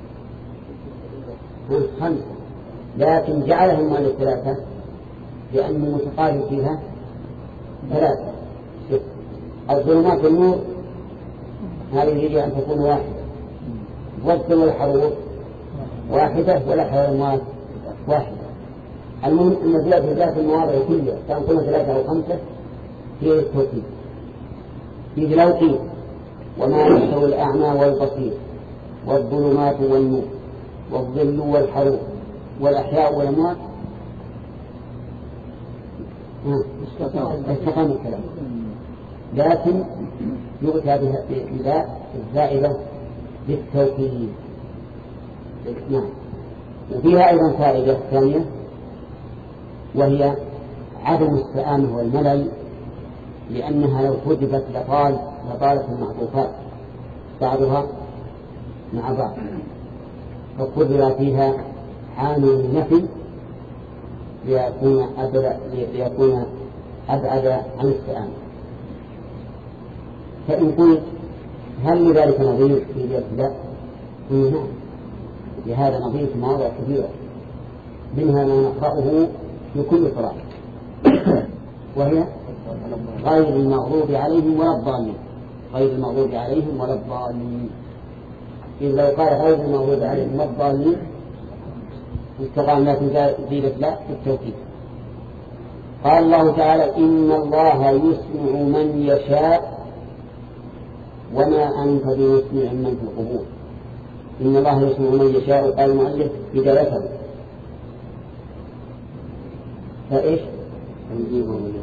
خمسة، لكن جعلهم مال الثلاثة لأنه متقارب فيها ثلاثة. الظلمات والنور هذه يجب أن تكون واحدة، والظل والحرور واحدة والأحياء والأموات واحدة. المهم أن الزيادة في ذات المواضع كلها تكون ثلاثة أو خمسة في التوكيد. في لو قيل وما يستوي الأعمى والبصير والظلمات والنور والظل والحرور والأحياء والأموات استقام الكلام، لكن يؤتى بها الزائدة بالتوكيد. نعم. وفيها أيضا فائدة ثانية وهي عدم السآمة والملل، لأنها لو حذفت لطال لطالت المعطوفات بعضها مع بعض، فقدر فيها حامل النفي ليكون أبعد, ليكون أبعد عن السآمة. فإن قلت هل لذلك نظير في الابتداء؟ نعم، لهذا نظير في مواضع كثيرة، منها ما نقرأه في كل صلاة وهي غير المغضوب عليهم ولا الضالين. غير المغضوب عليهم ولا الضالين، إذ لو قال غير المغضوب عليهم ولا الضالين استقام لكن زيدت لا في التوكيد. قال الله تعالى إن الله يسمع من يشاء وما أنت بمسمع من في القبور إن الله يسمع من يشاء. قال المؤلف بدايته فإيش يجيبه من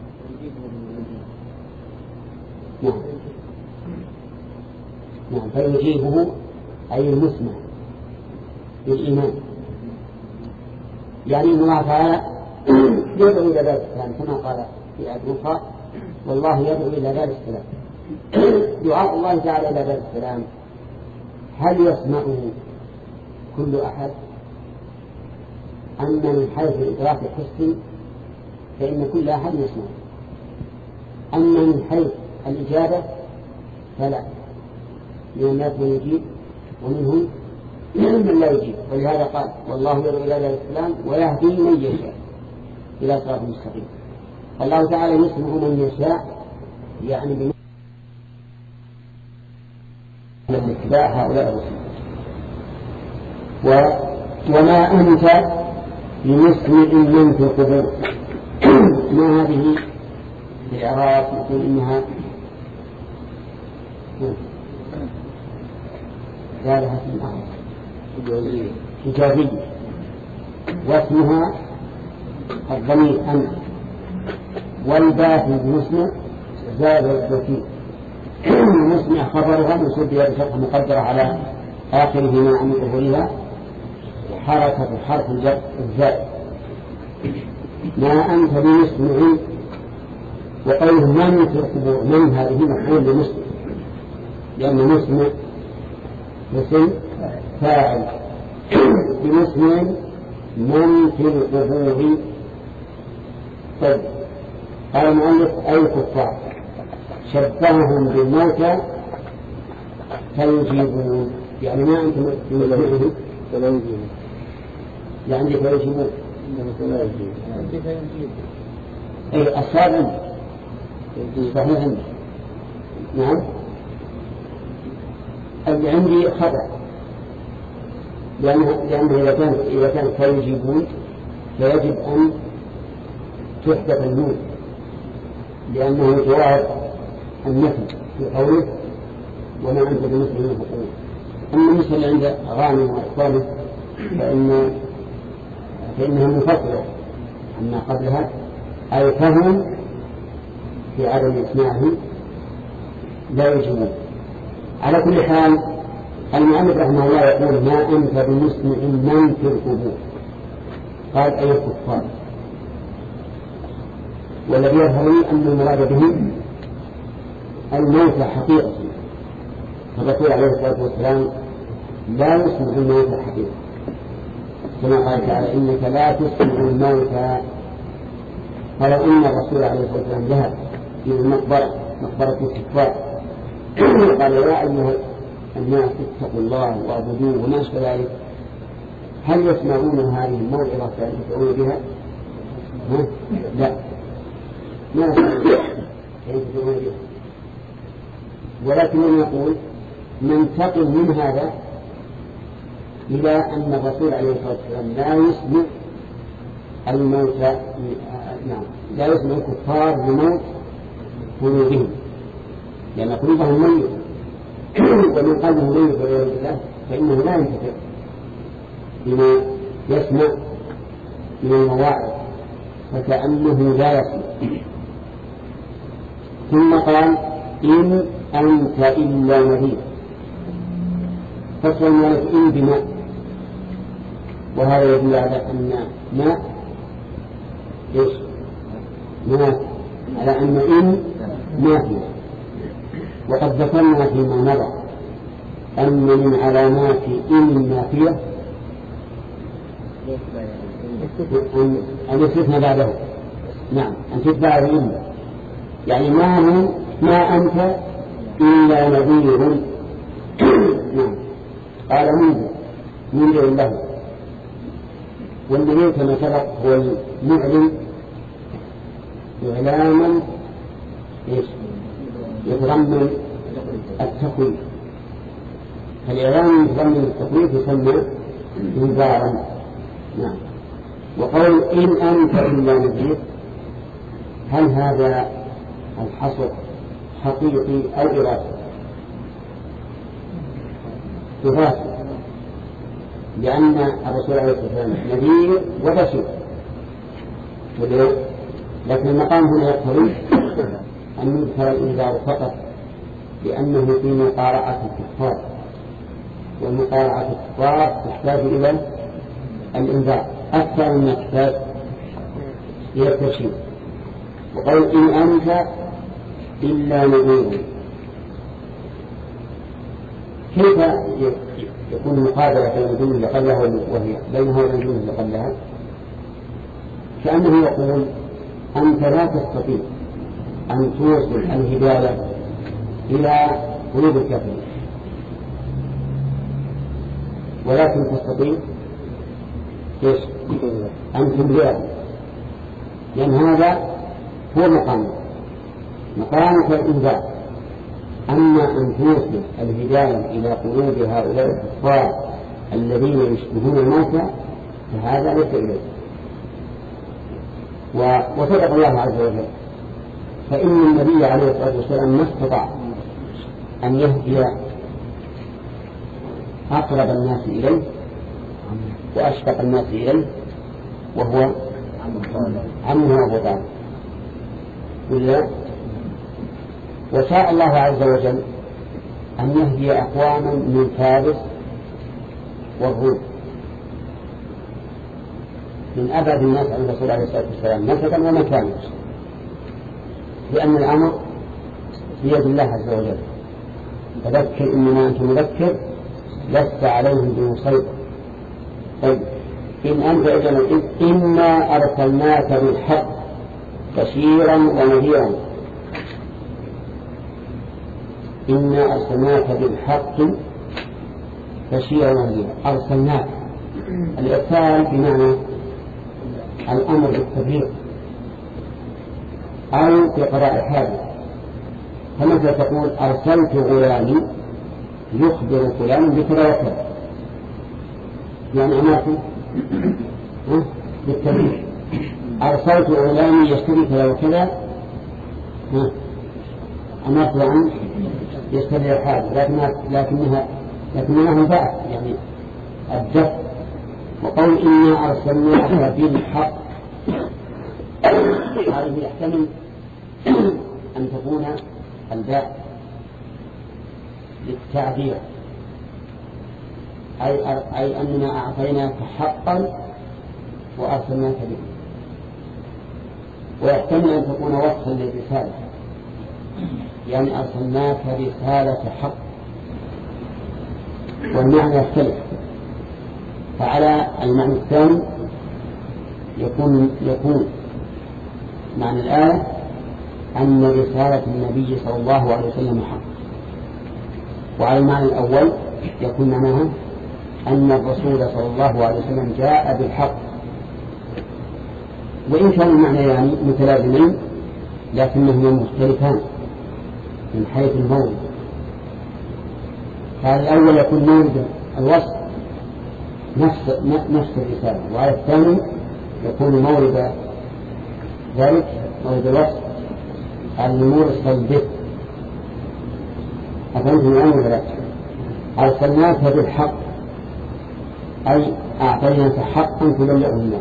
نعم نعم فيجيبه أي المسمع بالإيمان. يعني الله تعالى يدعو إلى دار السلام كما قال في آية أخرى والله يدعو إلى دار السلام. دعاء الله تعالى إلى دار السلام هل يسمعه كل أحد؟ أما من حيث الإدراك الحسي فإن كل أحد يسمع، أما من حيث الإجابة فلا، من الناس من يجيب ومنهم من لا يجيب. ولهذا قال والله يدعو إلى دار السلام ويهدي من يشاء إلى صراط مستقيم. الله تعالى يسمع من يشاء يعني باتباع هؤلاء الرسل. وما أنت بمسمع من في القبور ما هذه الإعراب يقول إنها زادها في الأرض حجابية واسمها الضمير أنت والباء بمسمع زاد الوكيل. مسمع خبرها منصوب بفتحة مقدرة على آخره مع أن ظهورها حركة حرف الجر الزائد. ما أنت بمسمع. وقوله من في القبور من هذه مفعول لمسمع لأن مسمع اسم فاعل بمسمع من في القبور. طيب قال المؤلف أي كفار شبههم بالموتى فيجيبون يعني ما أنت بمسمعهم فلا يجيبون يعني فيجيبون فلا يجيبون أي أصابهم صحيح عندي. نعم اللي عندي خطأ لأنه, لأنه إذا كان إذا كان فيجيبون فيجب أن تحدث النون لأنه جواب النفي في قوله وما أنت بمثل من الحقوق. أما مثل عند غانم وإخوانه فإن فإنها منفصلة عما قبلها أي فهم في عدم إسماعه لا يجبون. على كل حال المؤلف رحمه الله يقول ما أنت بمسمع من في القبور قال أي الكفار. والذي يظهر لي أن المراد به الموتى حقيقة. الرسول عليه الصلاة والسلام لا يسمع الموتى حقيقة كما قال تعالى إنك لا تسمع الموتى. فلو أن الرسول عليه الصلاة والسلام ذهب في المقبرة مقبرة الكفار قال يا أيها الناس اتقوا الله وعبدوه وما أشبه ذلك هل يسمعون هذه الموعظة التي تدعون بها؟ لا ما يسمعون بها. ولكن يقول ننتقل من هذا إلى أن الرسول عليه الصلاة والسلام لا يسمع الموتى نعم لا يسمع الكفار بموت قلوبهم لأن قلوبهم ميت ومن قلبه ميت والعياذ بالله فإنه لا ينتفع بما يسمع من المواعظ فكأنه لا يسمع. ثم قال إن أنت إلا نذير فصل المؤلف إن بماء وهذا يدل على أن ماء إيش ماء على أن إن نافية. وقد ذكرنا فيما مضى أن من علامات إن النافية أن يستثنى بعده نعم أن تتبع بإن يعني ما من ما أنت إلا نذير نعم قال منذر منذر له. والنذير كما سبق هو المعلن إعلاما يتضمن التخويف. فالإعلام يتضمن التخويف يسمى إنذارا. نعم. وقول إن أنت إلا نذير هل هذا الحصر حقيقي أو إرادي؟ تفاصل، لأن الرسول عليه الصلاة والسلام نذير وبشير، لكن المقام هنا يقتضي أن يذكر الإنذار فقط، لأنه في مقارعة الكفار، والمقارعة الكفار تحتاج إلى الإنذار أكثر من تحتاج إلى التبشير. وقال إن أنت إلا نذير، كيف يكون مقابلة بين الجملة اللي قبلها وهي بينها وبين الجملة اللي قبلها؟ كأنه يقول أنت لا تستطيع أن توصل الهداية إلى قلوب الكافرين، ولكن تستطيع أن تبلغ، لأن هذا هو مقامك مقامك الإنذار. أما أن توصل الهداية إلى قلوب هؤلاء الكفار الذين يشبهون الموتى فهذا ليس إليه. وصدق الله عز وجل، فإن النبي عليه الصلاة والسلام ما استطاع أن يهدي أقرب الناس إليه وأشفق الناس إليه وهو عمه أبو طالب، ولا وشاء الله عز وجل أن يهدي أقواما من فارس والروم، من أبعد الناس عن الرسول عليه الصلاة والسلام نسبا ومكانا، لأن الأمر بيد الله عز وجل. فذكر إنما أنت مذكر لست عليهم بمسيطر. طيب إن أنت إذن إنا أرسلناك بالحق بشيرا ونذيرا، إنا أرسلناك بالحق بشيرا ونذيرا. أرسلناك الإرسال بمعنى الأمر بالتبليغ أو بقضاء الحاجة، فمثل تقول أرسلت غلامي يخبر فلان بكذا وكذا، يعني أمرته بالتبليغ. أرسلت غلامي يشتري كذا وكذا، أمرته أن يشتري الحاجة، لكنها لكنها لكنها بعث يعني الدفع. وقول إنا أرسلناك بالحق هذه يحتمل أن تكون الباء للتعبير، أي, أي أننا أعطيناك حقا وأرسلناك به، ويحتمل أن تكون وصفا للرسالة، يعني أرسلناك رسالة حق، والمعنى يختلف. فعلى المعنى الثاني يكون يكون معنى الآية أن رسالة النبي صلى الله عليه وسلم حق، وعلى المعنى الأول يكون معناها أن الرسول صلى الله عليه وسلم جاء بالحق. وإن كان المعنى يعني متلازمين لكنهما مختلفان من حيث المورد. هذا الأول يكون مورد الوصف نفس نفس الرسالة، وعلى الثاني يكون مورد ذلك مورد الوصف المرسل به. أفهمتم الآن ولا لا؟ أرسلناك بالحق أي أعطيناك حقا تبلغه الناس.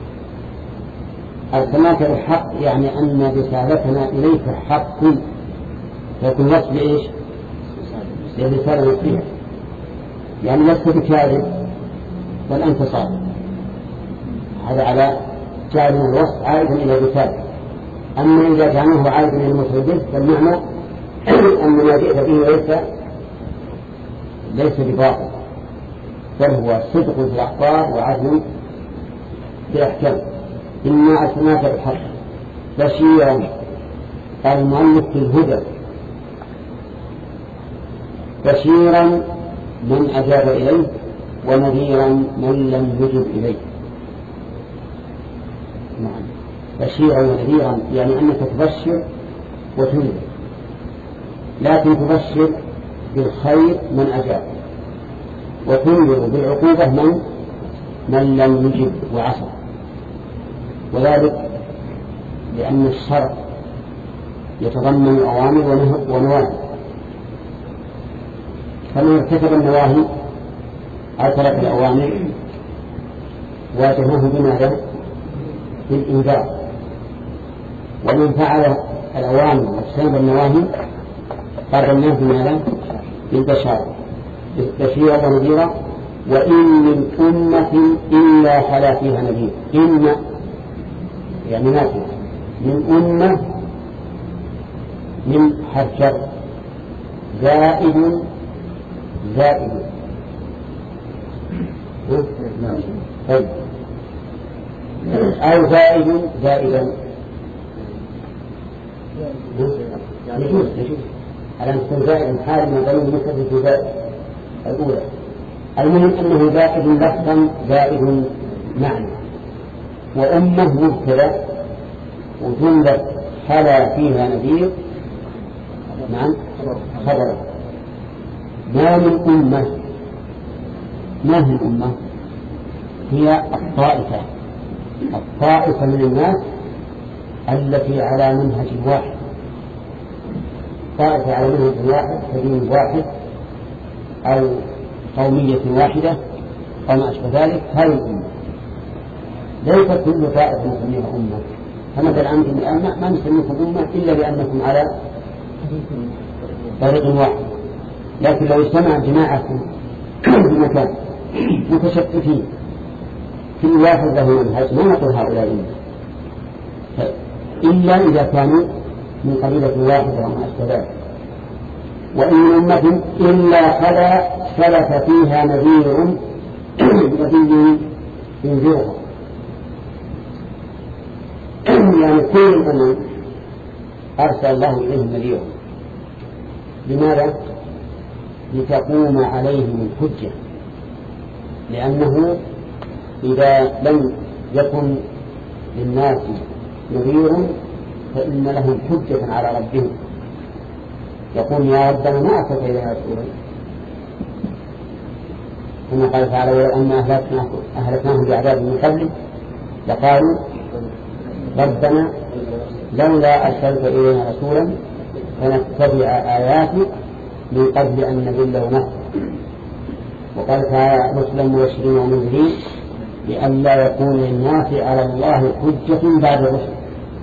أرسلناك بالحق يعني أن رسالتنا إليك حق، فيكون وصف إيش؟ للرسالة نفسها، يعني لست بكاذب بل أنت صادق. هذا على جعل الوصف عائدا إلى الرسالة. أما إذا جعله عائدا إلى المفعول فالمعنى أن ما جئت به ليس ليس بباطل، بل هو صدق في الأخبار وعدل في الأحكام. إنا أرسلناك بالحق بشيرا، قال المؤلف في الهدى بشيرا من أجاب إليه ونذيرا من لم يجب إليه. نعم، بشيرا ونذيرا يعني أنك تبشر وتنذر، لكن تبشر بالخير من أجاب، وتنذر بالعقوبة من من لم يجب وعصى. وذلك لأن الشرع يتضمن أوامر ونواهي، فمن ارتكب النواهي أو ترك الأوامر واجهه بماذا؟ بالإنذار. ومن فعل الأوامر واجتنب النواهي قررناه بماذا؟ بالبشارة بشيرا ونذيرا. وإن من أمة إلا خلا فيها نذير. إن يعني ما فيها من أمة من حرف جر زائد زائد طيب أو زائد زائدا نشوف نشوف على أن زائد حال ما بين المكتب في زائد الأولى. المهم أنه زائد لفظا زائد معنى. وأمة مبتدأ وجملة خلا فيها نذير نعم خبر. ما من أمة ما هي الأمة؟ هي الطائفة الطائفة من الناس التي على منهج واحد طائفة على منهج واحد كدين واحد أو قومية واحدة أو ما أشبه ذلك. هذه الأمة ليس كل طائفة نسميها أمة. فمثلا عندكم الآن ما نسميكم أمة إلا لأنكم على طريق واحد. لكن لو اجتمع جماعة في مكان متشتتين كل واحد له منهج ما نقول هؤلاء أمة إلا إذا كانوا من قبيلة واحدة وما أشبه ذلك. وإن أمة إلا خلا سلف فيها نذير نبي ينذرها. يعني كل الأمم أرسل الله إليهم نذيرا. لماذا؟ لتقوم عليهم الحجة. لأنه إذا لم يكن للناس نذير فإن لهم حجة على ربهم. يقول يا ربنا ما أرسلت إلينا رسولا كما قال تعالى ولو أن أهلكناهم بعذاب من قبله لقالوا ربنا لولا أرسلت إلينا رسولا فنتبع آياتك من قبل أن نذل ونخزى. وقال تعالى رسلا مبشرين ومنذرين لئلا يكون للناس على الله حجة بعد الرسل.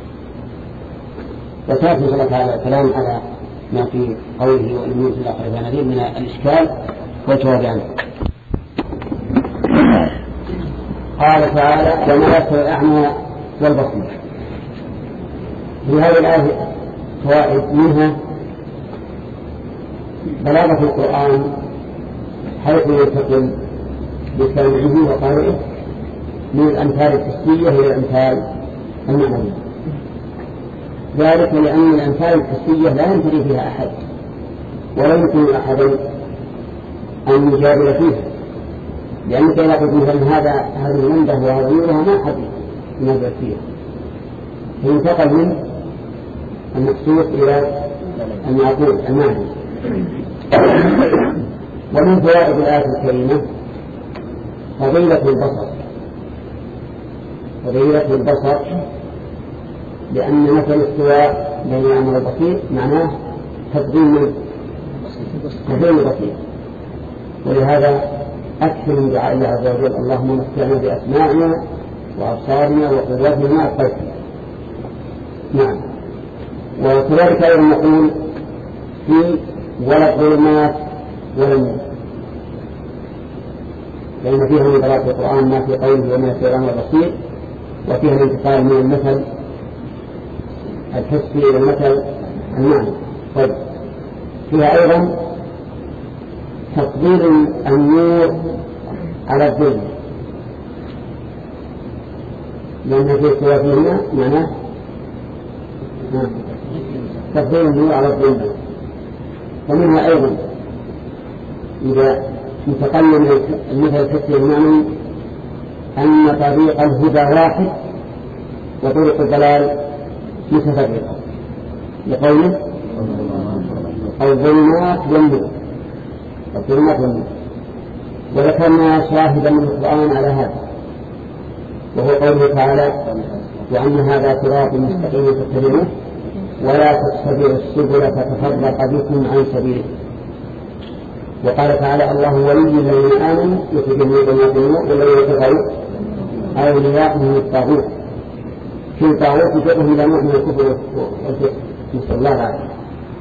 وسيأتي الله تعالى الكلام على ما في قوله وإن يؤتي الآخر نذير من الإشكال والجواب عنه. قال تعالى وما يستوي الأعمى والبصير. في هذه الآية فوائد منها بلاغة القرآن حيث ينتقل بسامعه وقارئه من الأمثال الحسية إلى الأمثال المعنوية. ذلك لأن الأمثال الحسية لا ينتهي فيها أحد ولا يمكن أحد أن يجادل فيها. لأنك إذا قلت مثلا هذا هذه المنده وهذا غيرها ما أحد ينظر فيها. فينتقل من المقصود إلى المعقول المعنى. ومن فوائد الآية الكريمة فضيلة البصر فضيلة البصر لأن مثل الاستواء بين الأعمى والبصير معناه تقديم تقديم البصير. ولهذا أكثر من دعاء الله عز وجل اللهم متعنا بأسماعنا وأبصارنا وقواتنا ما أبقيتنا. نعم. وكذلك أيضا نقول في ولا الظلمات ولا النور لأن فيها من قراءة القرآن ما في قوله وما في الأعمى والبصير وفيها الانتقال من المثل الحسي إلى المثل المعنى. طيب فيها أيضا تفضيل النور على الظلم لأن في سواتهما معناه تفضيل النور على الظلم. ومنها أيضا إذا انتقل من المثل الحسي المعنى أن طريق الهدى واحد وطريق الضلال متفرقة لقوله الظلمات والنور الظلمات والنور. وذكرنا شاهدا من القرآن على هذا وهو قوله تعالى وأن هذا صراط مستقيم فاتبعوه ولا تتبعوا السبل فتفرق بكم عن سبيله. وقال تعالى الله ولي الذين آمنوا يخرجهم من ظلمات النور والذين كفروا أولياءهم الطاغوت في الطاغوت يدعوهم إلى نوع من الكفر والفسق نسأل الله العافية.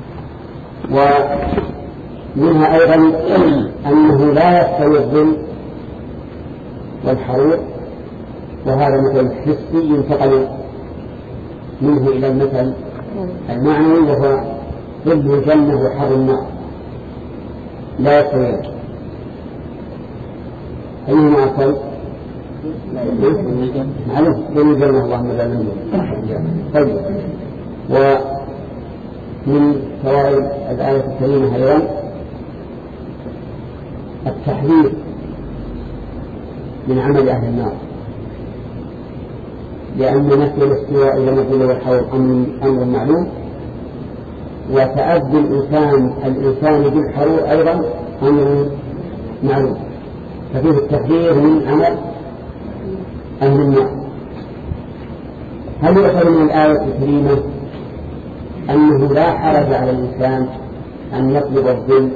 ومنها أيضا أنه لا يستوي الظل والحريق، وهذا مثل حسي ينتقل منه إلى المثل المعنوي وهو ظل الجنة وحر النار لا يستوي. أيهما أفضل؟ معلوم ظل الجنة اللهم لا ننظر. طيب، ومن فوائد الآية الكريمة أيضا التحذير من عمل أهل النار، لأن نفي الاستواء إلى الظل والحريق أمر معلوم، وتأذي الإنسان الإنسان بالحرور أيضا أمر معلوم، ففيه التحذير من عمل أهل النار. هل يؤخذ من الآية الكريمة أنه لا حرج على الإنسان أن يطلب الظل؟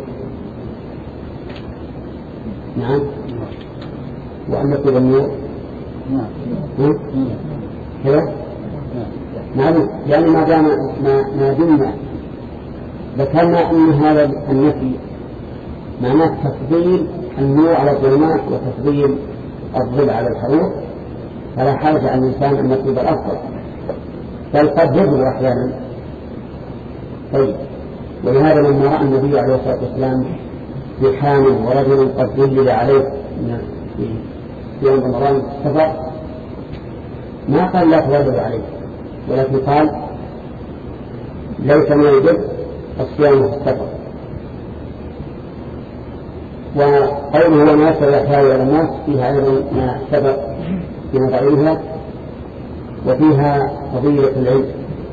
نعم. وأن يطلب النور؟ نعم. كذا؟ معلوم، لأن ما دام ما دمنا ذكرنا أن هذا النفي معناه تفضيل النور على الظلمات وتفضيل الظل على الحرور، فلا حرج على الإنسان أن يطلب الأفضل، بل قد يجب أحيانا. طيب، ولهذا لما رأى النبي عليه الصلاة والسلام بحامل ورجل قد ظلل عليه في يوم رمضان السفر ما قال لا تظلل عليه، ولكن قال ليس ما يجب الصيام في السفر. وقوله وما يسر الأحياء على الناس فيها أيضا ما سبق في نظرها، وفيها فضيلة العلم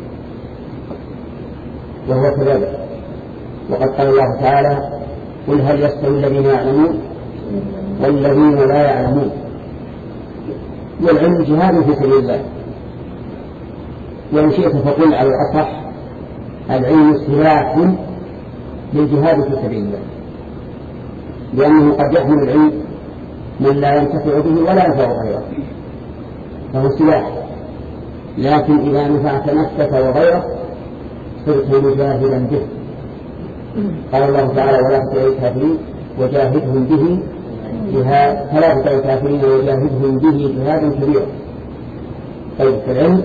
وهو كذلك. وقد قال الله تعالى قل هل يستوي الذين يعلمون والذين لا يعلمون. والعلم جهاد في سبيل الله، وإن شئت فقل على الأصح العلم سلاح للجهاد في سبيل الله، لأنه قد يحمل العلم من لا ينتفع به ولا ينفع غيره، فهو سلاح. لكن إذا نفعت نفسك وغيرك صرت مجاهدا به. قال الله تعالى ولا تطع الكافرين وجاهدهم به جهاد، فلا تطع الكافرين وجاهدهم به جهادا كبيرا. طيب، فالعلم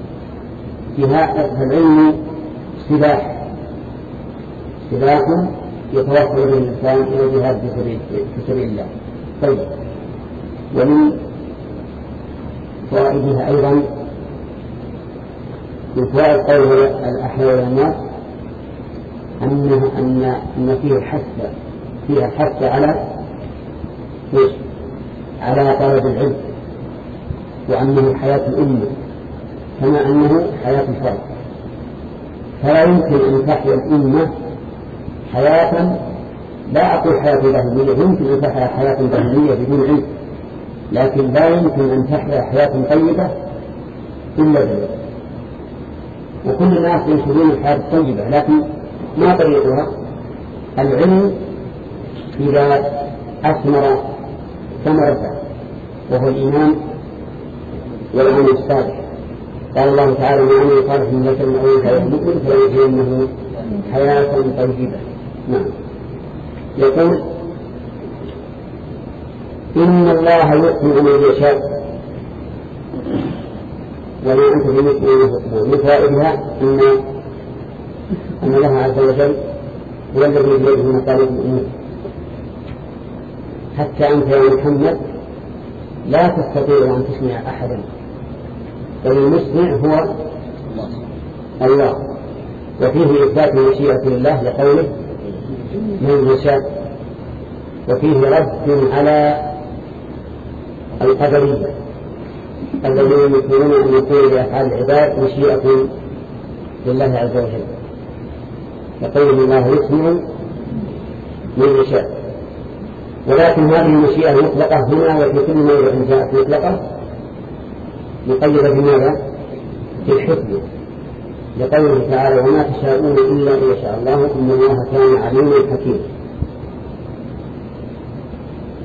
فالعلم سلاح سلاح يتوصل به الإنسان إلى الجهاد في سبيل الله. طيب، ومن فوائدها أيضا من فوائد قوله الأحياء والأموات أن أن أن فيه حث فيها حث على إيش؟ على طلب العلم، وأنه حياة الأمة كما أنه حياة الفرد. فلا يمكن أن تحيا الأمة حياة، لا أقول حياة بهيمية، يمكن أن تحيا حياة بهيمية بدون علم، لكن لا يمكن أن تحيا حياة طيبة إلا بالعلم. وكل الناس ينشرون الحياة الطيبة، لكن ما طريقها؟ العلم إذا أثمر ثمرته، وهو الإيمان والعمل الصالح. قال الله تعالى من عمل صالح من ذكر أو أنثى وهو مؤمن فليحيينه حياة طيبة. نعم. يقول إن الله يؤمن من يشاء ولا أنت بمثله. من فوائدها إن أن الله عز وجل هو الذي بيده مقاليد الأمور، حتى أنت يا محمد لا تستطيع أن تسمع أحدا، بل المسمع هو الله. وفيه إثبات مشيئة الله لقوله من يشاء، وفيه رد على القدرية الذين يقولون أن يكون لأفعال العباد مشيئة لله عز وجل، يقول الله يسمع من يشاء. ولكن هذه المشيئة المطلقة هنا وفي كل موضع جاءت مطلقة مقيدة بماذا؟ في الحكم، لقوله تعالى وما تشاءون إلا إن شاء الله إن الله كان عليما حكيما.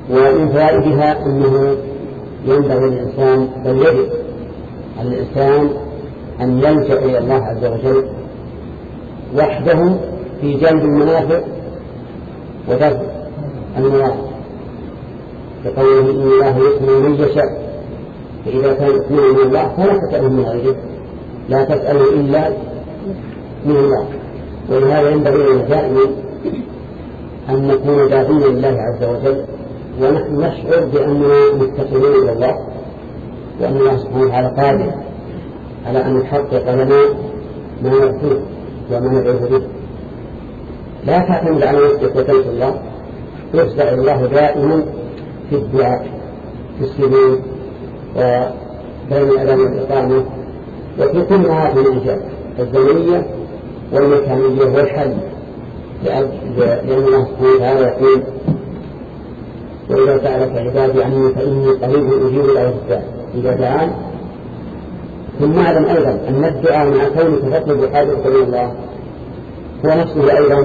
ومن فوائدها أنه ينبغي الإنسان بل يجب على الإنسان أن يلجأ إلى الله عز وجل وحده في جلب المنافع ودفع المضار، كقوله إن الله يسمع من يشاء، فإذا كان يسمع من الله فلا تسأله من غيره، لا تسأله إلا من الله. ولهذا ينبغي لنا دائما أن نكون داعين لله عز وجل ونحن نشعر بأننا متقين إلى الله، وأن الله سبحانه وتعالى قادر على أن يحقق لنا ما نرجوه وما ندعوه به. لا تعتمد على نفسك وتنسى الله، يخضع الله دائما في الدعاء في السجود وبين الأذان والإقامة وفي كل هذه الإجابة الزمنية والمكانية والحل، لأن الله سبحانه وتعالى يقول وإذا سألك عبادي عني فإني قريب أجيب دعوة الداعي إذا دعان. ثم اعلم أيضا أن الدعاء مع كونك تطلب حاجتك من الله هو نفسه أيضا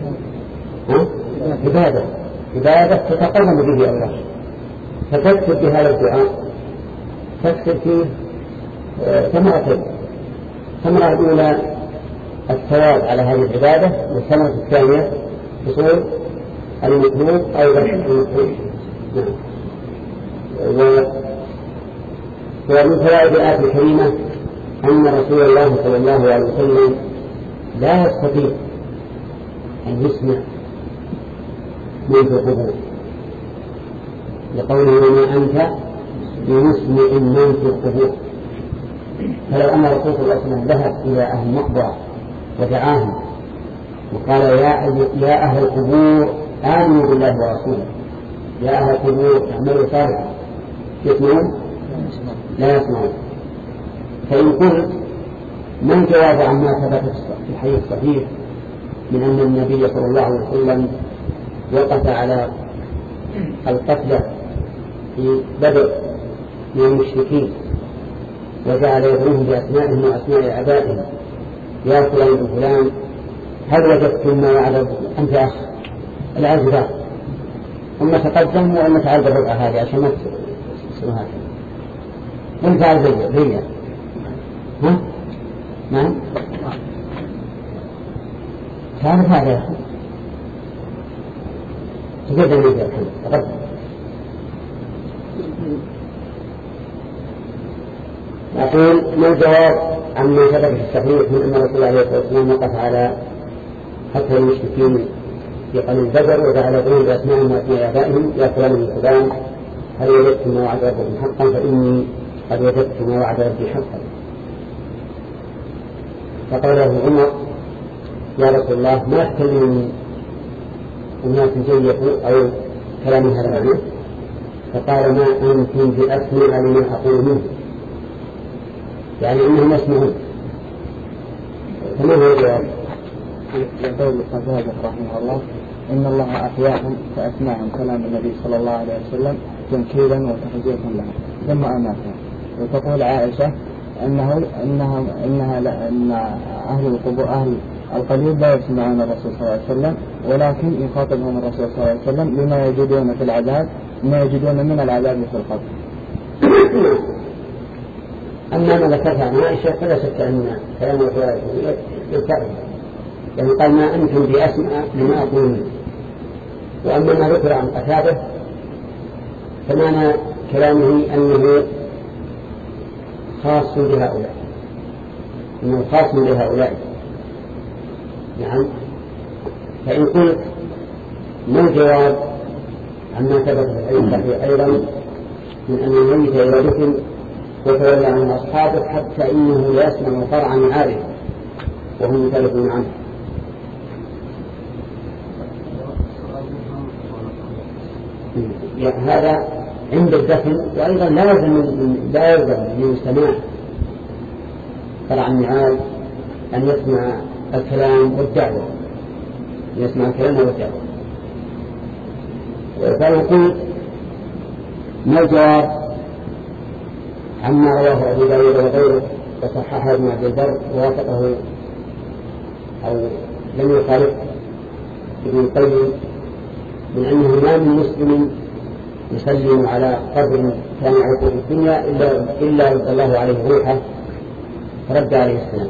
عبادة عبادة تتقرب به الله، فتكتب بهذا الدعاء تكتب فيه ثمرتين: الثمرة الأولى الثواب على هذه العبادة، والثمرة الثانية حصول المطلوب أو ذبح المطلوب. ومن فوائد الآية الكريمة أن رسول الله صلى الله عليه وسلم لا يستطيع أن يسمع من في القبور، لقوله وما أنت بمسمع من في القبور. فلو أن رسول الله صلى الله عليه وسلم ذهب إلى أهل المقبرة ودعاهم وقال يا, يا أهل القبور آمنوا بالله ورسوله، يا أهل القبور اعملوا صالحا، يسمعون؟ لا يسمعون. فإن قلت ما الجواب عما ثبت في الحديث الصحيح من أن النبي صلى الله عليه وسلم وقف على القتلى في بدر من المشركين وجعل يدعوهم بأسمائهم وأسماء آبائهم: يا فلان بن فلان هل وجدتم ما وعد أنت أخ العزبة؟ ثم تقدم وأن تعال بالربع هذه عشان ما تسمع هذا من فعل زي زي ها نعم تعرف هذا يا أخي تقدم لي تقدم. أقول ما الجواب عما ثبت في الصحيح من أن رسول الله عليه الصلاة والسلام وقف على حتى المشركين في قليل البدر وجعل يدعون بأسمائهم وأسماء آبائهم: يا فلان بن فلان هل وجدتم ما وعد ربكم حقا؟ فإني قد وجدت ما وعد ربي حقا. فقال له عمر: يا رسول الله ما تكلمني الناس جيدوا أو كلام هذا معناه؟ فقال: ما أنتم بأسمع لما أقول منه، يعني أنهم يسمعون. فما هو الجواب؟ يقول القتادة رحمه الله: إن الله أحياهم فأسمعهم كلام النبي صلى الله عليه وسلم تنكيلا وتحذيرا لهم ثم أماتهم. وتقول عائشة أنه إنها إنها لا إن أهل القبور أهل القليل لا يسمعون الرسول صلى الله عليه وسلم، ولكن يخاطبهم الرسول صلى الله عليه وسلم لما يجدون في العذاب ما يجدون من العذاب في القبر. أما ما ذكرت عن عائشة فلا شك أن كلام الرسول يرتعب، يعني قال: ما أنتم بأسمع لما أقول منه. وأما ما ذكر عن قتادة فمعنى كلامه أنه خاص بهؤلاء، أنه خاص بهؤلاء. نعم. فإن قلت ما الجواب عما ثبت في الحديث أيضا من أن الميت إذا دفن وتولى عن أصحابه حتى إنه لا يسمع فرعا عارفا وهم يختلفون عنه. هذا عند الدفن، وأيضا لا يلزم لا يلزم من سماع فرع النعال أن يسمع الكلام والدعوة، يسمع الكلام والدعوة. فنقول ما الجواب عما رواه أبو داود وغيره وصححه ابن عبد البر ووافقه أو لم يخالف ابن القيم من أنه ما من مسلم يسلم على قبر كان يعرفه في الدنيا إلا إلا رد الله عليه روحه فرد عليه السلام.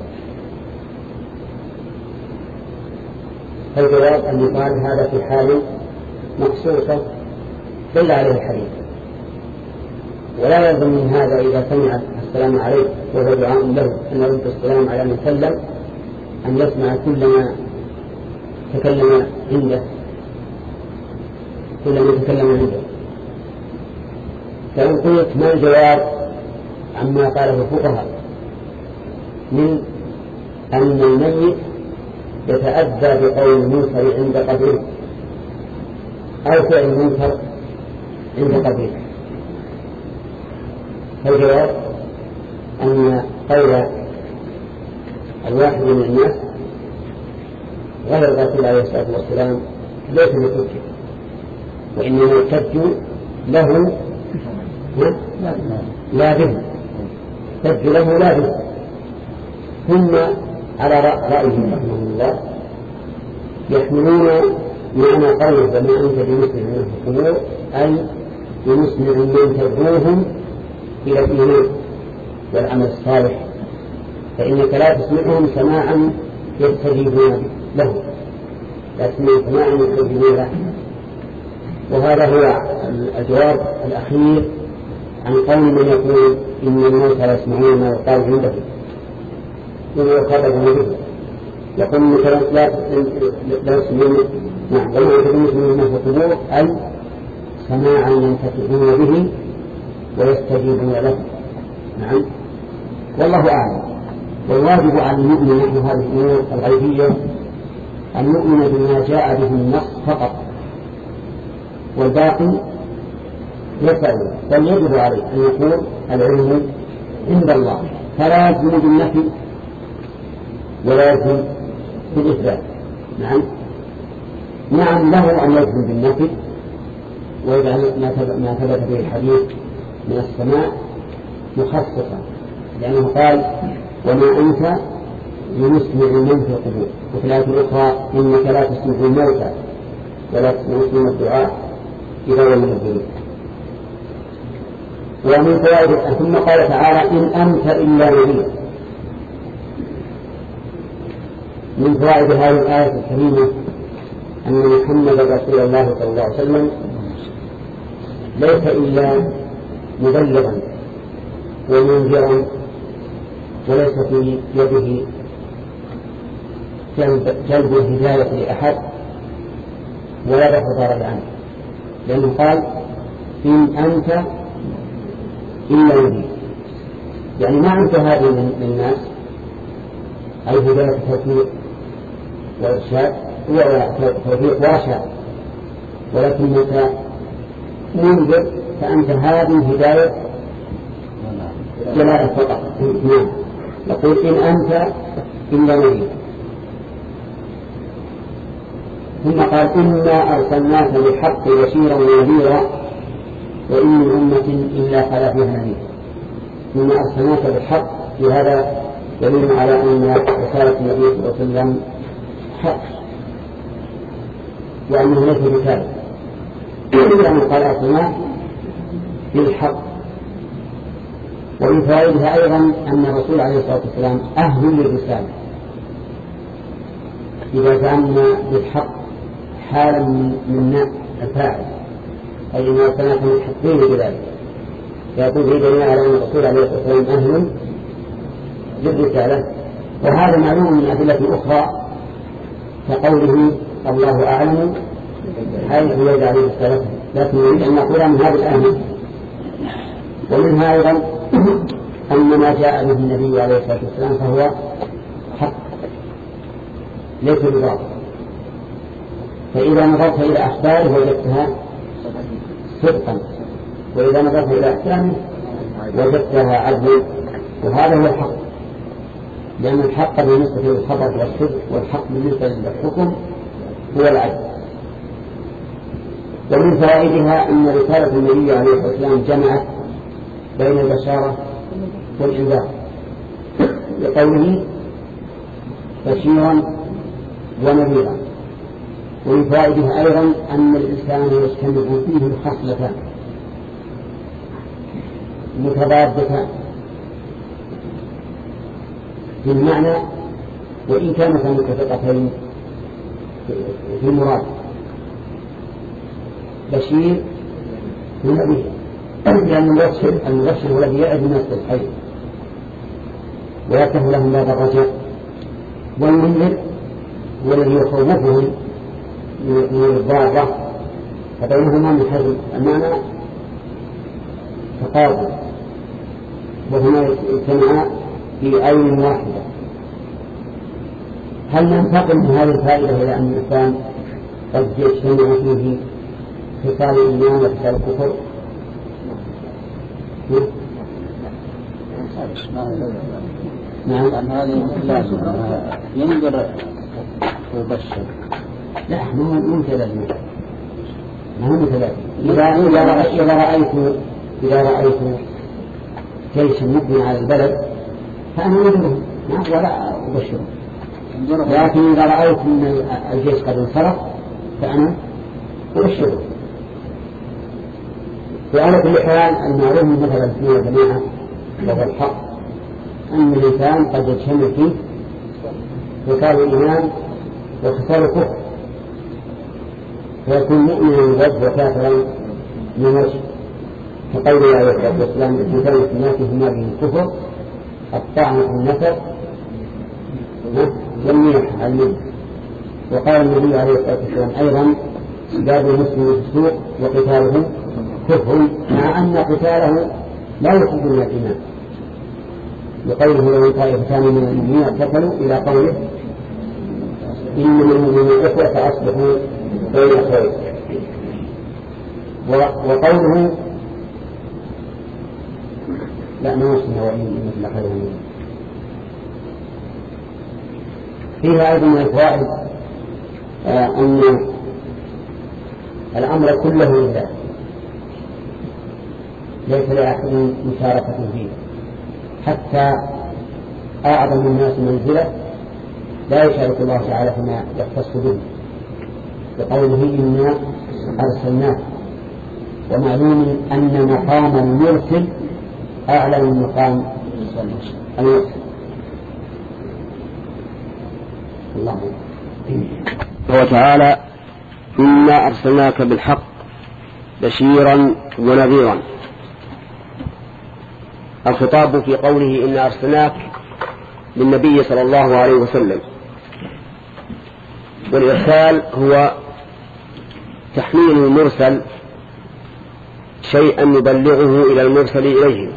فالجواب أن يقال هذا في حال مخصوصة دل عليه الحديث، ولا يلزم من هذا إذا سمع السلام عليه وهو دعاء له أن يرد السلام على من سلم أن يسمع كل ما تكلم عنده كل ما تكلم عنده. فإن قلت ما الجواب عما قاله الفقهاء من أن الميت يتأذى بقول المنكر عند قبره أو فعل المنكر عند قبره، فالجواب أن قول الواحد من الناس غير الرسول عليه الصلاة والسلام ليس بحجة، وإنما يحتج له لا به، يحتج له لا به. ثم على رأيهم رحمه الله يحملون معنى قوله وما أنت بمسمع من القبور أي بمسمع من تدعوهم إلى الإيمان والعمل الصالح، فإنك لا تسمعهم سماعا يستجيبون له، لا تسمعهم سماعا يستجيبون له. وهذا هو الجواب الأخير عن قول من يقول إن الموتى لا يسمعون ما يقال عنده إنه يخاطبون به، يقول مثلا لا يسمعون نعم وما يسمعون ما في القبور أي سماعا ينتفعون به ويستجيبون له. نعم والله أعلم. والواجب على المؤمن نحن هذه الأمور الغيبية أن يؤمن بما جاء به النص فقط، والباقي يسأل، بل يجب عليه أن يقول العلم عند الله، فلا يلزم بالنفي ولا يلزم بالإثبات. نعم نعم له أن يلزم بالنفي ويجعل ما ثبت به الحديث من السماء مخصصا، لأنه قال وما أنت بمسمع من في القبور، وفي الآية الأخرى إنك لا تسمع الموتى ولا تسمع الدعاء إذا لم ينزلوا. ومن فوائد ثم قال تعالى إن أنت إلا نبي. من فوائد هذه الآية الكريمة أن محمد رسول الله صلى الله عليه وسلم ليس إلا مبلغا ومنذرا، وليس في يده جلب الهداية لأحد ولا دفع ضرر عنه، لأنه قال إن أنت إلا نبي، يعني ما أنت هذه للناس أي هداية توفيق وإرشاد توفيق وإرشاد، ولكنك منذر، فأنت هذه هداية جلالة فقط. يقول إن أنت إلا نبي. ثم قال إنا أرسلناك بالحق بشيرا ونذيرا وإن من أمة إلا خلا فيها نذير. إنا أرسلناك بالحق، وهذا دليل على أن رسالة النبي صلى الله عليه وسلم حق وأنه ليس بكاذب، لأنه قال أرسلناك بالحق. ومن فوائدها أيضا أن الرسول عليه الصلاة والسلام أهل للرسالة، إذا زعمنا بالحق حالا من الفاعل أي أن أرسلناك متحقين بذلك، يقول في دليل على أن الرسول عليه الصلاة والسلام أهل للرسالة. وهذا معلوم من أدلة أخرى كقوله الله أعلم حيث يجعل رسالته، لكن نريد أن نقول من هذا الآية. ومنها أيضا أن ما جاء به النبي عليه الصلاة والسلام فهو حق ليس بباطل، فإذا نظرت إلى أخباره وجدتها صدقا، وإذا نظرت إلى أحكامه وجدتها عدلا، وهذا هو الحق، لأن الحق بالنسبة للخبر والصدق، والحق بالنسبة للحكم هو العدل. ومن فوائدها أن رسالة النبي عليه الصلاة والسلام جمعت بين البشارة والإنذار، لقوله بشيرا ونذيرا. ومن فوائدها أيضا أن الإنسان يجتمع فيه الخصلتان، متضادتان في المعنى وإن كانتا متفقتين في المراد. بشير ونذير، لأن المبشر المبشر هو الذي يعد الناس بالخير ويفتح لهم باب الرجاء، والمنذر هو الذي يخوفهم من الضارة، فبينهما من حيث المعنى تقارب، وهما يجتمعان في عين واحدة. هل ننتقل من هذه الفائدة إلى أن الإنسان قد يجتمع فيه خصال الإيمان وخصال الكفر؟ نعم. لأن هذه لازم ينذر ويبشر. لا، مو ثلاثين، مو ثلاثين. إذا إذا رأيت إذا رأيت جيشا مقبل على البلد فأنا أنذره ولا أبشره، لكن إذا رأيت أن الجيش قد انصرف فأنا أبشره. وعلى كل حال المعروف مثلا في الجماعة وهو الحق أن الإنسان قد يجتمع فيه خصال الإيمان وخصال الكفر، فيكون مؤمنا من وجه وكافرا من وجه، كقول عليه الصلاة والسلام: الإنسان في الناس هما به الكفر، الطعن في النسب، والميح على المنه. وقال النبي عليه الصلاة والسلام أيضا: باب المسلم في السوق وقتاله كفر، مع أن قتاله لا يخرج من الإيمان، بقوله: لو طائفتان من المؤمنين اقتتلوا، إلى قوله: إن المؤمنين إخوة فأصبحوا بين أخوين. وقوله لا نوصل وإن مثل خيرهم. فيها أيضا من الفوائد أن الأمر كله لله، ليس لأحد مشاركة فيه، حتى أعظم الناس منزلة لا يشارك الله تعالى فيما يختص به، بقوله: إنا أرسلناك. ومعلوم أن مقام المرسل أعلى من مقام المرسل. الله وتعالى: إنا أرسلناك بالحق بشيرا ونذيرا. الخطاب في قوله إنا أرسلناك للنبي صلى الله عليه وسلم، والإرسال هو تحميل المرسل شيئا يبلغه إلى المرسل إليه.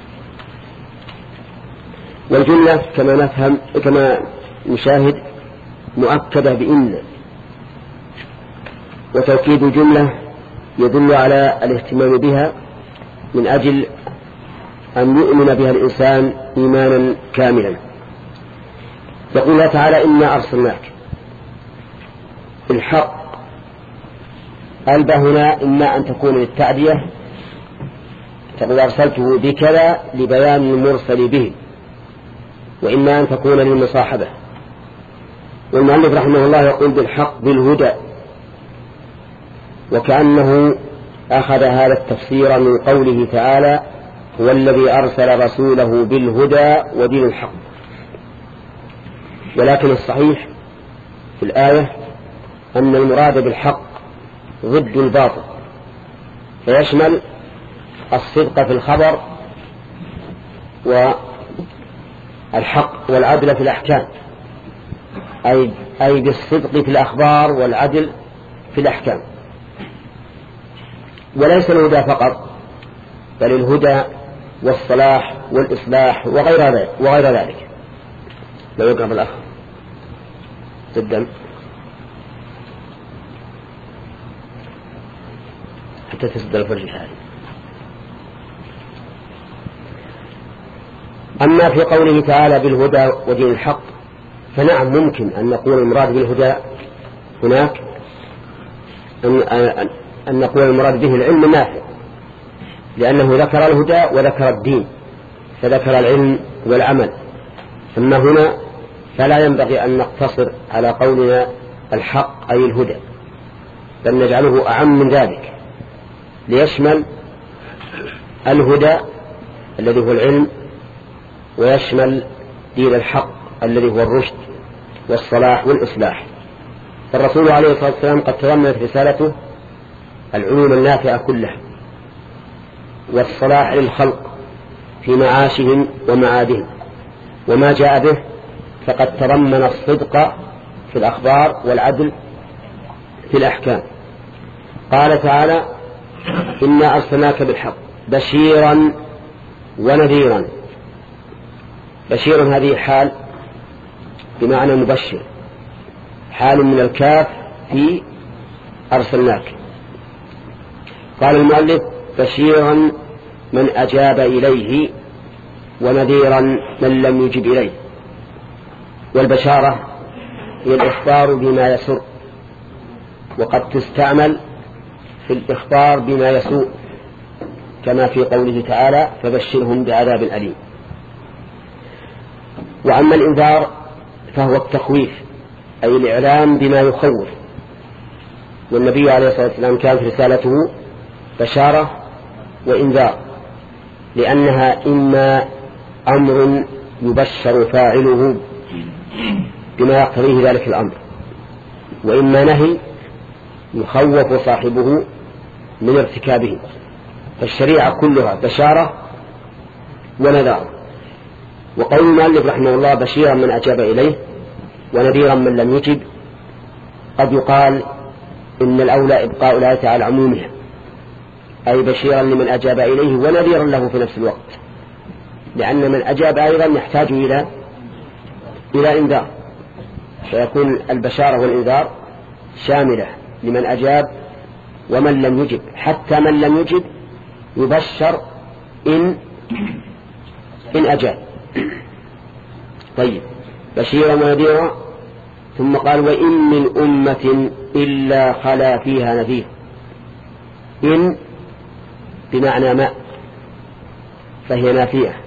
والجملة كما نفهم كما نشاهد مؤكدة بإن، وتوكيد الجملة يدل على الاهتمام بها من أجل أن يؤمن بها الإنسان إيمانا كاملا. يقول الله تعالى: إنا أرسلناك بالحق. الباء هنا إما أن تكون للتعدية، تقول أرسلته بكذا لبيان المرسل به، وإما أن تكون للمصاحبة. والمؤلف رحمه الله يقول بالحق بالهدى، وكأنه أخذ هذا التفسير من قوله تعالى: هو الذي أرسل رسوله بالهدى ودين الحق. ولكن الصحيح في الآية أن المراد بالحق ضد الباطل، فيشمل الصدق في الخبر والحق والعدل في الأحكام، أي, أي بالصدق في الأخبار والعدل في الأحكام. وليس الهدى فقط، بل الهدى والصلاح والإصلاح وغير ذلك وغير ذلك. لو يقرب الأخ جدا حتى تسد الفرج هذه. أما في قوله تعالى بالهدى ودين الحق، فنعم ممكن أن نقول المراد بالهدى هناك أن, أن نقول المراد به العلم النافع، لأنه ذكر الهدى وذكر الدين، فذكر العلم والعمل. أما هنا فلا ينبغي أن نقتصر على قولنا الحق أي الهدى، بل نجعله أعم من ذلك، ليشمل الهدى الذي هو العلم، ويشمل دين الحق الذي هو الرشد والصلاح والإصلاح. فالرسول عليه الصلاة والسلام قد تضمنت رسالته العلوم النافعة كلها، والصلاح للخلق في معاشهم ومعادهم. وما جاء به فقد تضمن الصدق في الأخبار والعدل في الأحكام. قال تعالى: إنا أرسلناك بالحق بشيرا ونذيرا. بشيرا هذه حال بمعنى مبشر، حال من الكاف في أرسلناك. قال المؤلف: بشيرا من أجاب إليه ونذيرا من لم يجب إليه. والبشارة هي الإخبار بما يسر، وقد تستعمل في الإخبار بما يسوء، كما في قوله تعالى: فبشرهم بعذاب أليم. وأما الإنذار فهو التخويف، أي الإعلام بما يخوف. والنبي عليه الصلاة والسلام كانت رسالته بشارة وإنذار، لأنها إما أمر يبشر فاعله بما يقتضيه ذلك الأمر، وإما نهي يخوف صاحبه من ارتكابه. فالشريعة كلها بشارة ونذار. وقول المؤلف رحمه الله: بشيرا من أجاب إليه ونذيرا من لم يجب، قد يقال إن الأولى إبقاء الآية على عمومها، أي بشيرا لمن أجاب إليه ونذيرا له في نفس الوقت، لأن من أجاب أيضا يحتاج إلى إلى إنذار، فيكون البشارة والإنذار شاملة لمن أجاب ومن لم يجب. حتى من لم يجب يبشر إن إن أجاب. طيب، بشيرا ونذيرا. ثم قال: وإن من أمة إلا خلا فيها نذير. إن بمعنى ما، فهي نافية،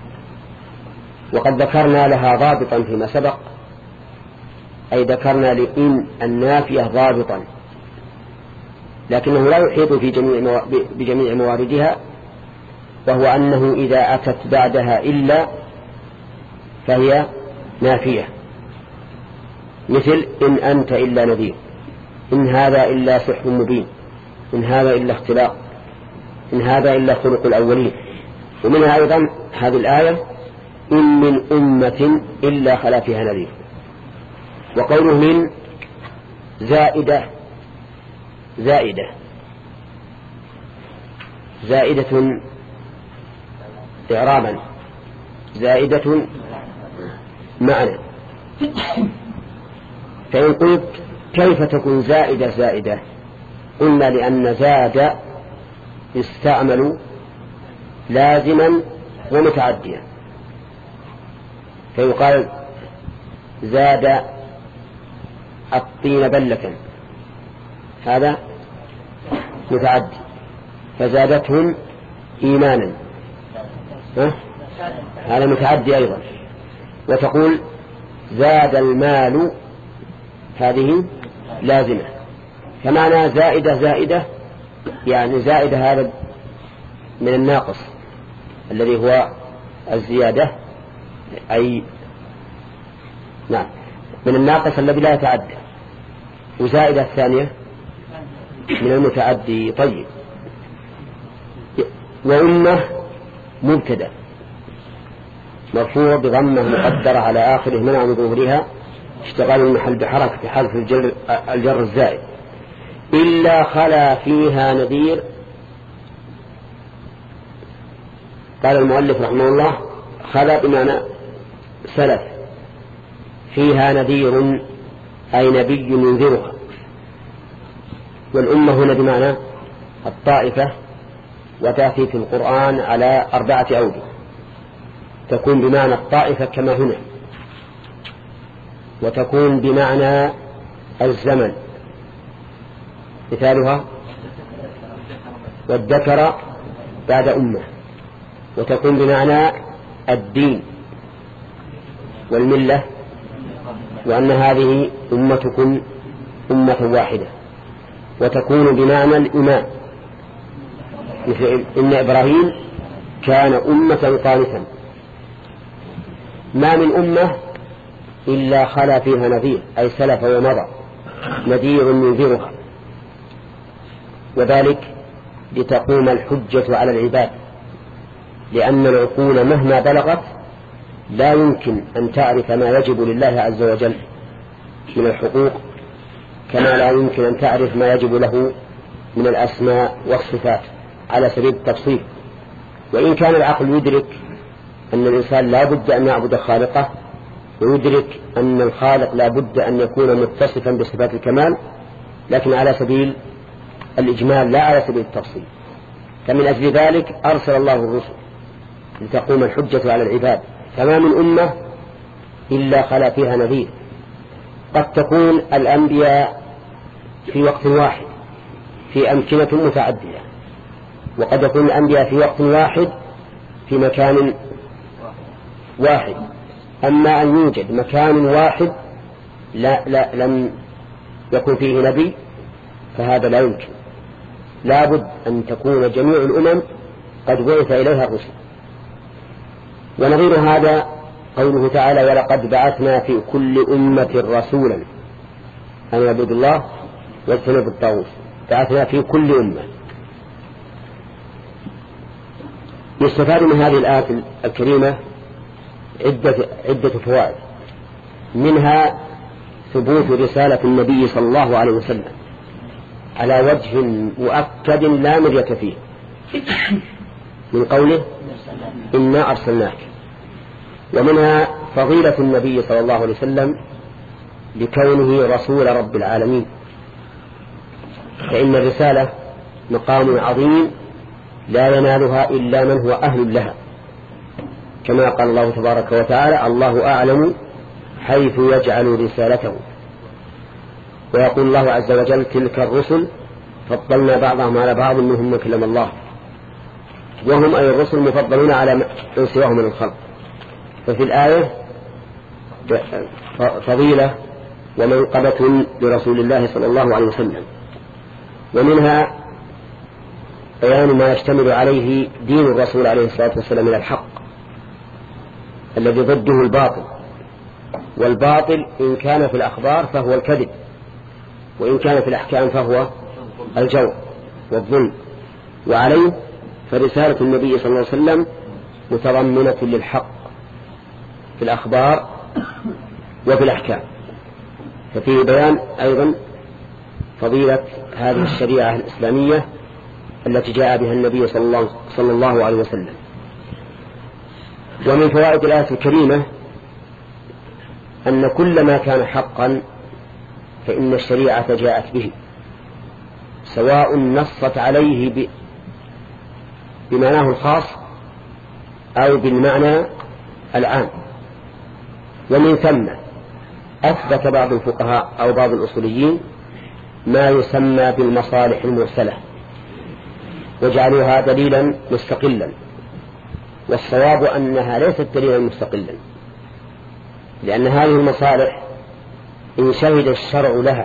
وقد ذكرنا لها ضابطا فيما سبق، أي ذكرنا لإن النافية ضابطا، لكنه لا يحيط في جميع بجميع مواردها، وهو أنه إذا أتت بعدها إلا فهي نافية، مثل: إن أنت إلا نذير، إن هذا إلا سحر مبين، إن هذا إلا اختلاق، إن هذا إلا خلق الأولين. ومنها أيضا هذه الآية: إن من أمة إلا خلا فيها نذير. وقوله من زائدة زائدة زائدة إعرابا، زائدة معنى. فإن قلت كيف تكون زائدة زائدة؟ قلنا لأن زاد استعملوا لازما ومتعديا، فيقال زاد الطين بلة، هذا متعدي، فزادتهم إيمانا، هذا متعدي أيضا. وتقول زاد المال، هذه لازمة. فمعنى زائدة زائدة يعني زائدة هذا من الناقص الذي هو الزيادة، أي نعم من الناقص الذي لا يتعدى، وزائدة الثانية من المتعدي. طيب، وأمة مبتدأ مرفوع بضمة مقدرة على آخره منع من ظهورها اشتغال المحل بحركة حذف الجر, الجر الزائد. إلا خلا فيها نذير. قال المؤلف رحمه الله: خلا بمعنى سلف، فيها نذير أي نبي ينذرها. والأمة هنا بمعنى الطائفة، وتأتي في القرآن على أربعة أوجه، تكون بمعنى الطائفة كما هنا، وتكون بمعنى الزمن، مثالها والذكر بعد أمة، وتكون بمعنى الدين والملة، وأن هذه أمتكم أمة واحدة، وتكون بمعنى الإمام، مثل إن إبراهيم كان أمة قانتا. ما من أمة إلا خلا فيها نذير، أي سلف ومضى نذير ينذرها، وذلك لتقوم الحجة على العباد، لأن العقول مهما بلغت لا يمكن أن تعرف ما يجب لله عز وجل من الحقوق، كما لا يمكن أن تعرف ما يجب له من الأسماء والصفات على سبيل التفصيل. وإن كان العقل يدرك أن الإنسان لا بد أن يعبد خالقه، ويدرك أن الخالق لا بد أن يكون متصفا بصفات الكمال، لكن على سبيل الإجمال لا على سبيل التفصيل. فمن أجل ذلك أرسل الله الرسل لتقوم الحجة على العباد، فما من أمة إلا خلا فيها نذير. قد تكون الأنبياء في وقت واحد في أمكنة متعددة، وقد يكون الأنبياء في وقت واحد في مكان واحد. أما أن يوجد مكان واحد لا لا لم يكن فيه نبي فهذا لا يمكن، لا بد أن تكون جميع الأمم قد بعث إليها الرسل. ونظير هذا قوله تعالى: ولقد بعثنا في كل أمة رسولا أن يعبدوا الله واجتنبوا الطاغوت. بعثنا في كل أمة. يستفاد من هذه الآية الكريمة عدة, عدة فوائد، منها ثبوت رسالة النبي صلى الله عليه وسلم على وجه مؤكد لا مرية فيه، من قوله: إنا أرسلناك. ومنها فضيلة النبي صلى الله عليه وسلم لكونه رسول رب العالمين، فإن الرسالة مقام عظيم لا ينالها إلا من هو أهل لها، كما قال الله تبارك وتعالى: الله أعلم حيث يجعل رسالته. ويقول الله عز وجل: تلك الرسل فضلنا بعضهم على بعض منهم من كلم الله. وهم أي الرسل مفضلون على من سواهم من الخلق. ففي الآية فضيلة ومنقبة لرسول الله صلى الله عليه وسلم. ومنها بيان ما يشتمل عليه دين الرسول عليه الصلاة والسلام من الحق الذي ضده الباطل، والباطل إن كان في الأخبار فهو الكذب، وإن كان في الأحكام فهو الجور والظلم. وعليه فرسالة النبي صلى الله عليه وسلم متضمنة للحق في الأخبار وفي الأحكام. ففيه بيان أيضا فضيلة هذه الشريعة الإسلامية التي جاء بها النبي صلى الله, صلى الله عليه وسلم. ومن فوائد الآية الكريمة أن كل ما كان حقا فإن الشريعة جاءت به، سواء نصت عليه بمعناه الخاص أو بالمعنى العام. ومن ثم أثبت بعض الفقهاء أو بعض الأصوليين ما يسمى بالمصالح المرسلة وجعلوها دليلا مستقلا، والصواب أنها ليست دليلا مستقلا، لأن هذه المصالح إن شهد الشرع لها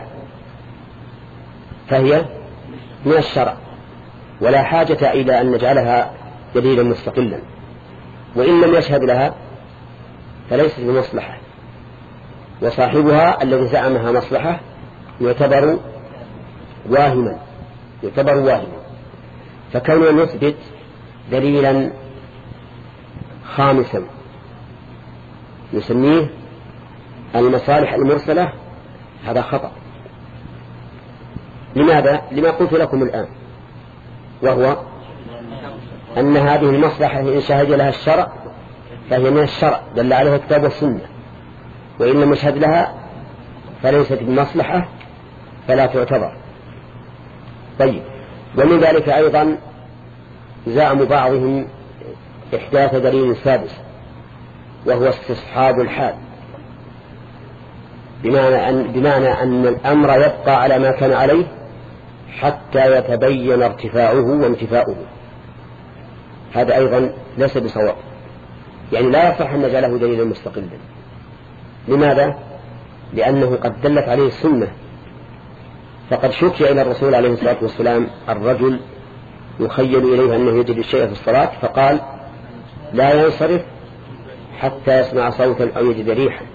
فهي من الشرع، ولا حاجة إلى أن نجعلها دليلا مستقلا. وإن لم يشهد لها فليست بمصلحة، وصاحبها الذي زعمها مصلحة يعتبر واهما يعتبر واهما فكونه يثبت دليلا خامسا نسميه المصالح المرسلة، هذا خطأ. لماذا؟ لما قلت لكم الآن، وهو أن هذه المصلحة إن شهد لها الشرع فهي من الشرع دل عليها الكتاب والسنة، وإن لم يشهد لها فليست بمصلحة فلا تعتبر. طيب، ومن ذلك أيضا زعم بعضهم إحداث دليل سادس وهو استصحاب الحال، بمعنى أن, بمعنى أن الأمر يبقى على ما كان عليه حتى يتبين ارتفاعه وانتفاؤه. هذا أيضا ليس بصواب، يعني لا يصح أن نجعله دليلا مستقلا. لماذا؟ لأنه قد دلت عليه السنة، فقد شكي إلى الرسول عليه الصلاة والسلام الرجل يخيل إليه أنه يجد الشيء في الصلاة، فقال لا ينصرف حتى يسمع صوتا أو يجد ريحا.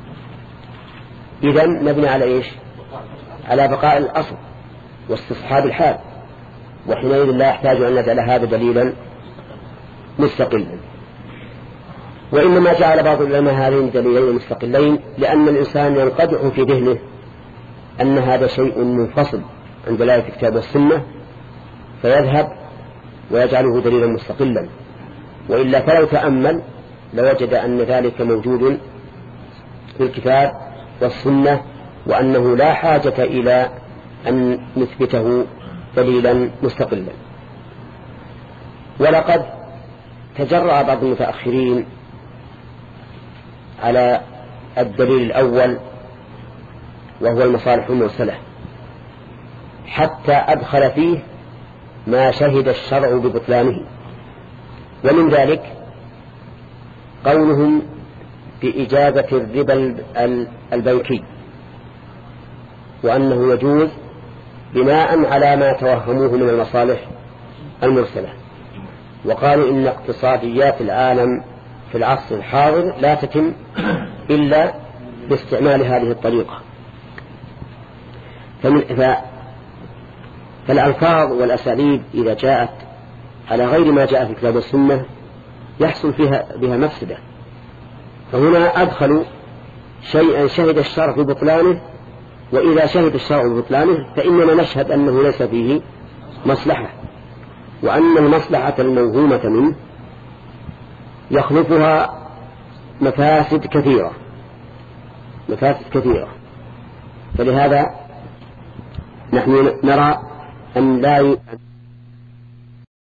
إذن نبني على إيش؟ على بقاء الأصل واستصحاب الحال، وحينئذ لا يحتاج أن نجعل هذا دليلا مستقلا. وإنما جعل بعض العلماء هذين دليلين مستقلين لأن الإنسان ينقدح في ذهنه أن هذا شيء منفصل عن دلالة الكتاب والسنة فيذهب ويجعله دليلا مستقلا، وإلا فلو تأمل لوجد أن ذلك موجود في الكتاب والسنة، وأنه لا حاجة إلى أن نثبته دليلا مستقلا. ولقد تجرأ بعض المتأخرين على الدليل الأول وهو المصالح المرسلة حتى أدخل فيه ما شهد الشرع ببطلانه، ومن ذلك قولهم بإجازة الربا البنكي وأنه يجوز بناء على ما توهموه من المصالح المرسلة، وقالوا إن اقتصاديات العالم في العصر الحاضر لا تتم إلا باستعمال هذه الطريقة. فالألفاظ والأساليب إذا جاءت على غير ما جاء في الكتاب والسنة يحصل فيها بها مفسدة. فهنا أدخلوا شيئا شهد الشرع ببطلانه، وإذا شهد الشرع ببطلانه فإننا نشهد أنه ليس فيه مصلحة، وأن المصلحة الموهومة منه يخلفها مفاسد كثيرة مفاسد كثيرة فلهذا نحن نرى أن لا